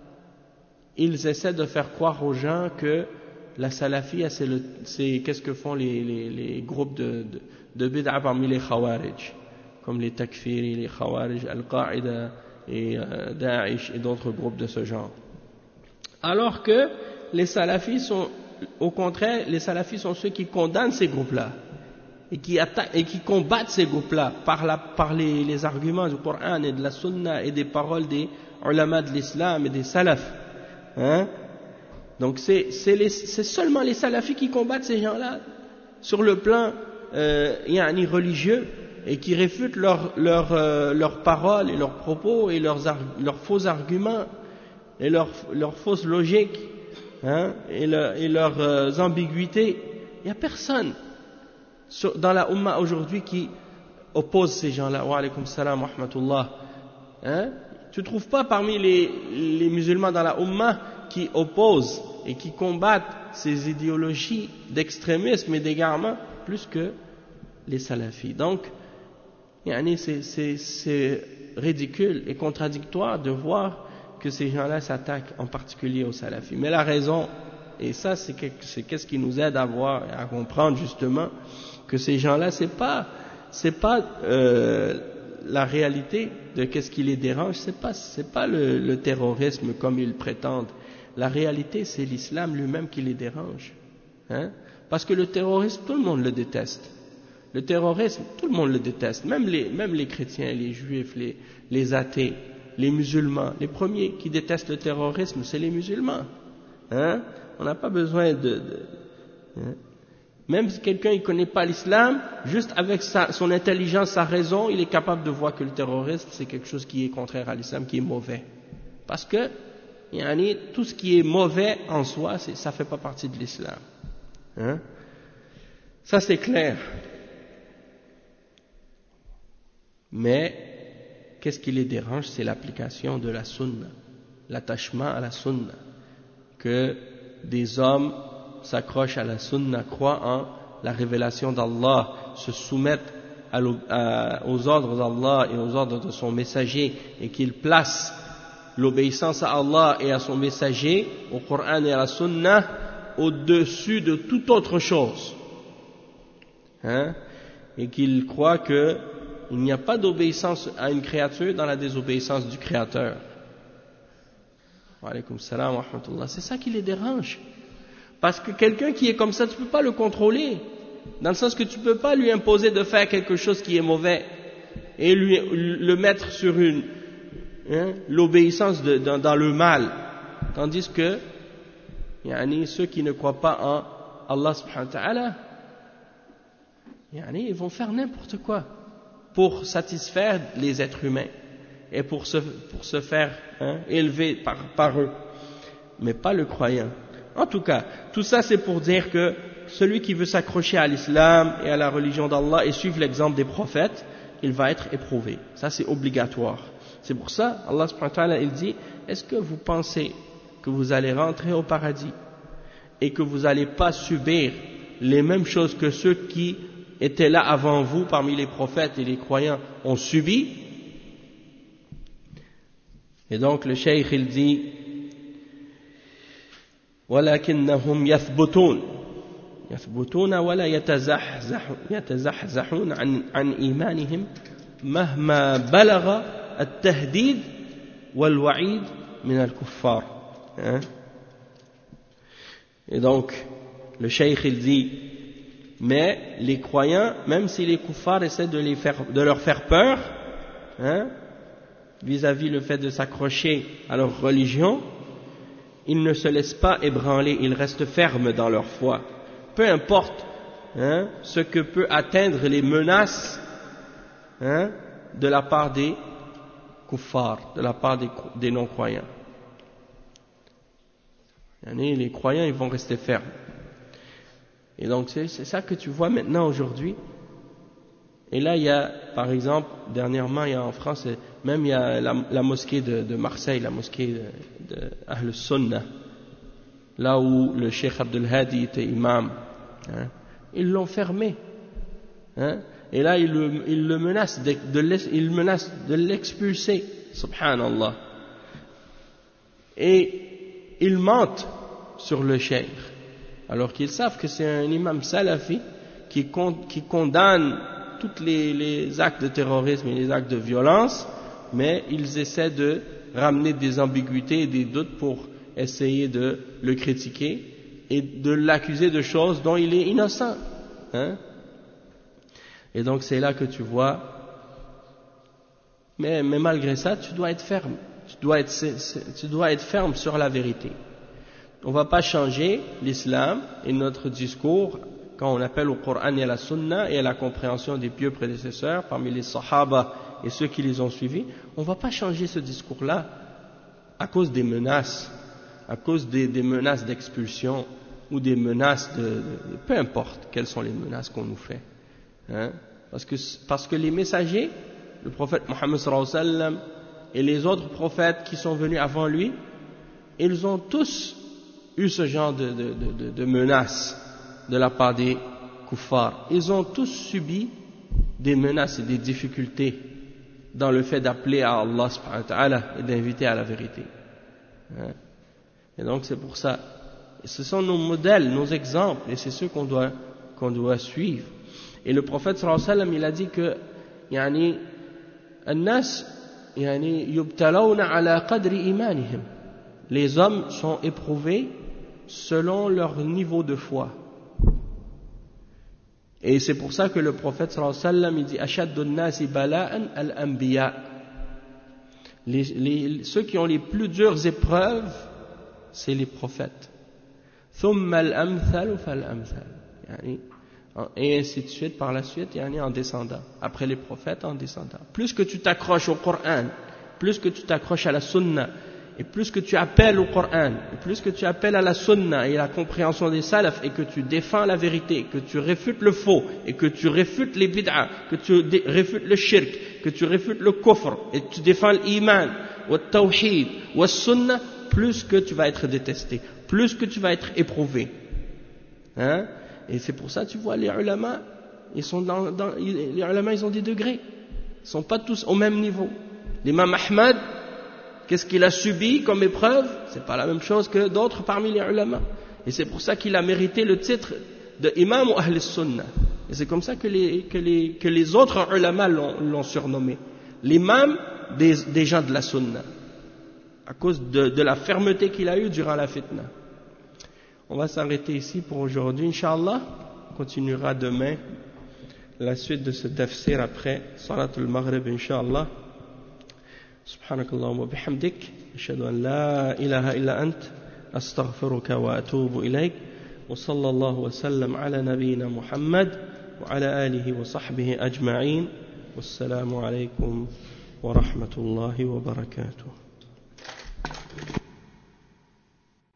ils essaient de faire croire aux gens que la salafiyya, c'est, le, c'est qu'est-ce que font les, les, les groupes de, de, de bid'a parmi les khawarij, comme les takfiri, les khawarij, al-Qa'ida et euh, Daesh et d'autres groupes de ce genre. Alors que les salafis sont, au contraire, les salafis sont ceux qui condamnent ces groupes-là et qui attaquent et qui combattent ces groupes-là par, la, par les, les arguments du Coran et de la Sunna et des paroles des ulama de l'islam et des salafs, hein. Donc c'est, c'est, les, c'est seulement les salafis qui combattent ces gens-là sur le plan euh, yani religieux, et qui réfutent leurs leur, euh, leur paroles et leurs propos et leurs, leurs faux arguments et leurs, leurs fausses logiques, hein, et, le, et leurs euh, ambiguïtés. Il n'y a personne sur, dans la Ummah aujourd'hui qui oppose ces gens-là. Wa alaykum salam wa rahmatullah. Hein? Tu ne trouves pas parmi les, les musulmans dans la Ummah qui opposent et qui combattent ces idéologies d'extrémisme et d'égarement plus que les salafis. Donc, c'est, c'est, c'est ridicule et contradictoire de voir que ces gens-là s'attaquent en particulier aux salafis. Mais la raison, et ça c'est, c'est qu'est-ce qui nous aide à voir et à comprendre justement que ces gens-là, c'est pas, c'est pas euh, la réalité de qu'est-ce qui les dérange, c'est pas, c'est pas le, le terrorisme comme ils prétendent. La réalité, c'est l'islam lui-même qui les dérange. Hein? Parce que le terrorisme, tout le monde le déteste. Le terrorisme, tout le monde le déteste. Même les, même les chrétiens, les juifs, les, les athées, les musulmans. Les premiers qui détestent le terrorisme, c'est les musulmans. Hein? On n'a pas besoin de... de hein? Même si quelqu'un ne connaît pas l'islam, juste avec sa, son intelligence, sa raison, il est capable de voir que le terrorisme, c'est quelque chose qui est contraire à l'islam, qui est mauvais. Parce que yani, tout ce qui est mauvais en soi, c'est, ça ne fait pas partie de l'islam. Hein? Ça c'est clair. Mais qu'est-ce qui les dérange? C'est l'application de la sunna, l'attachement à la sunna. Que des hommes s'accrochent à la sunna, croient en la révélation d'Allah, se soumettent à à, aux ordres d'Allah et aux ordres de son messager, et qu'ils placent l'obéissance à Allah et à son messager, au Coran et à la sunna, au-dessus de toute autre chose. Hein? Et qu'ils croient qu'il n'y a pas d'obéissance à une créature dans la désobéissance du Créateur. Wa alaykum salam wa rahmatullah. C'est ça qui les dérange. Parce que quelqu'un qui est comme ça, tu ne peux pas le contrôler. Dans le sens que tu ne peux pas lui imposer de faire quelque chose qui est mauvais et lui, le mettre sur une, hein, l'obéissance de, dans, dans le mal. Tandis que yani, ceux qui ne croient pas en Allah subhanahu wa ta'ala, yani, ils vont faire n'importe quoi pour satisfaire les êtres humains et pour se, pour se faire hein, élever par, par eux, mais pas le croyant. En tout cas, tout ça c'est pour dire que celui qui veut s'accrocher à l'islam et à la religion d'Allah et suivre l'exemple des prophètes, il va être éprouvé. Ça c'est obligatoire. C'est pour ça, Allah subhanahu wa ta'ala, il dit, est-ce que vous pensez que vous allez rentrer au paradis et que vous n'allez pas subir les mêmes choses que ceux qui étaient là avant vous parmi les prophètes et les croyants ont subi? Et donc le cheikh il dit ولكنهم يثبتون يثبتون ولا يتزحزحون عن عن إيمانهم مهما بلغ التهديد والوعيد من الكفار. Et donc le cheikh il dit, mais les croyants, même si les kuffars essaient de, les faire, de leur faire peur, hein, vis-à-vis le fait de s'accrocher à leur religion, ils ne se laissent pas ébranler, ils restent fermes dans leur foi. Peu importe hein, ce que peut atteindre les menaces hein, de la part des kuffars, de la part des, des non-croyants. Les croyants, ils vont rester fermes. Et donc c'est, c'est ça que tu vois maintenant aujourd'hui. Et là il y a, par exemple, dernièrement il y a en France, même il y a la, la mosquée de, de Marseille, la mosquée de, de Ahl Sunnah, là où le Cheikh Abdul Hadi était imam. Hein, ils l'ont fermé. Hein, et là ils le, ils le menacent de, de, ils menacent de l'expulser. Subhanallah. Et ils mentent sur le Cheikh, alors qu'ils savent que c'est un imam salafi qui, con, qui condamne tous les, les actes de terrorisme et les actes de violence, mais ils essaient de ramener des ambiguïtés et des doutes pour essayer de le critiquer et de l'accuser de choses dont il est innocent. Hein? Et donc c'est là que tu vois, mais, mais malgré ça, tu dois être ferme, tu dois être, tu dois être ferme sur la vérité. On ne va pas changer l'islam et notre discours quand on appelle au Coran et à la Sunna et à la compréhension des pieux prédécesseurs parmi les Sahaba et ceux qui les ont suivis, on ne va pas changer ce discours-là à cause des menaces, à cause des, des menaces d'expulsion ou des menaces de, de, peu importe quelles sont les menaces qu'on nous fait, hein? Parce que, parce que les messagers, le prophète Mohammed sallallahu alayhi wa sallam et les autres prophètes qui sont venus avant lui, ils ont tous eu ce genre de, de, de, de menaces de la part des kuffars. Ils ont tous subi des menaces et des difficultés dans le fait d'appeler à Allah subhanahu wa ta'ala et d'inviter à la vérité. Hein? Et donc c'est pour ça. Et ce sont nos modèles, nos exemples, et c'est ceux qu'on doit, qu'on doit suivre. Et le prophète sallallahu alayhi wa sallam, il a dit que yani, الناس يعني يبتلون على قدر إيمانهم. Les hommes sont éprouvés selon leur niveau de foi. Et c'est pour ça que le prophète sallallahu alayhi wa sallam, il dit أشد الناس بلاء الأنبياء. Les, les, ceux qui ont les plus dures épreuves, c'est les prophètes. ثم الأمثل فالأمثل. يعني, et ainsi de suite par la suite, yani en descendant. Après les prophètes, en descendant. Plus que tu t'accroches au Coran, plus que tu t'accroches à la Sunna, et plus que tu appelles au Coran, et plus que tu appelles à la Sunna et à la compréhension des salafs, et que tu défends la vérité, que tu réfutes le faux, et que tu réfutes les bid'ah, que tu réfutes le shirk, que tu réfutes le kufr, et que tu défends l'iman, ou le tawhid, ou le sunna, plus que tu vas être détesté, plus que tu vas être éprouvé. Hein? Et c'est pour ça, tu vois, les ulama, ils sont dans, dans, les ulama, ils ont des degrés. Ils ne sont pas tous au même niveau. L'imam Ahmad, qu'est-ce qu'il a subi comme épreuve? C'est pas la même chose que d'autres parmi les ulama. Et c'est pour ça qu'il a mérité le titre de imam ou ahl sunnah. Et c'est comme ça que les, que les, que les autres ulama l'ont, l'ont surnommé. L'imam des, des gens de la sunna. À cause de, de la fermeté qu'il a eue durant la fitna. On va s'arrêter ici pour aujourd'hui, Inch'Allah. On continuera demain la suite de ce tafsir après Salatul Maghrib, Inch'Allah. Subhanakallahumma bihamdik. Ashhadu an la ilaha illa ant. Astaghfiruka wa atubu ilayk. Wa sallallahu wa sallam ala nabiyyina Muhammad wa ala alihi wa sahbihi ajma'in. Wassalamu alaykum wa rahmatullahi wa barakatuh.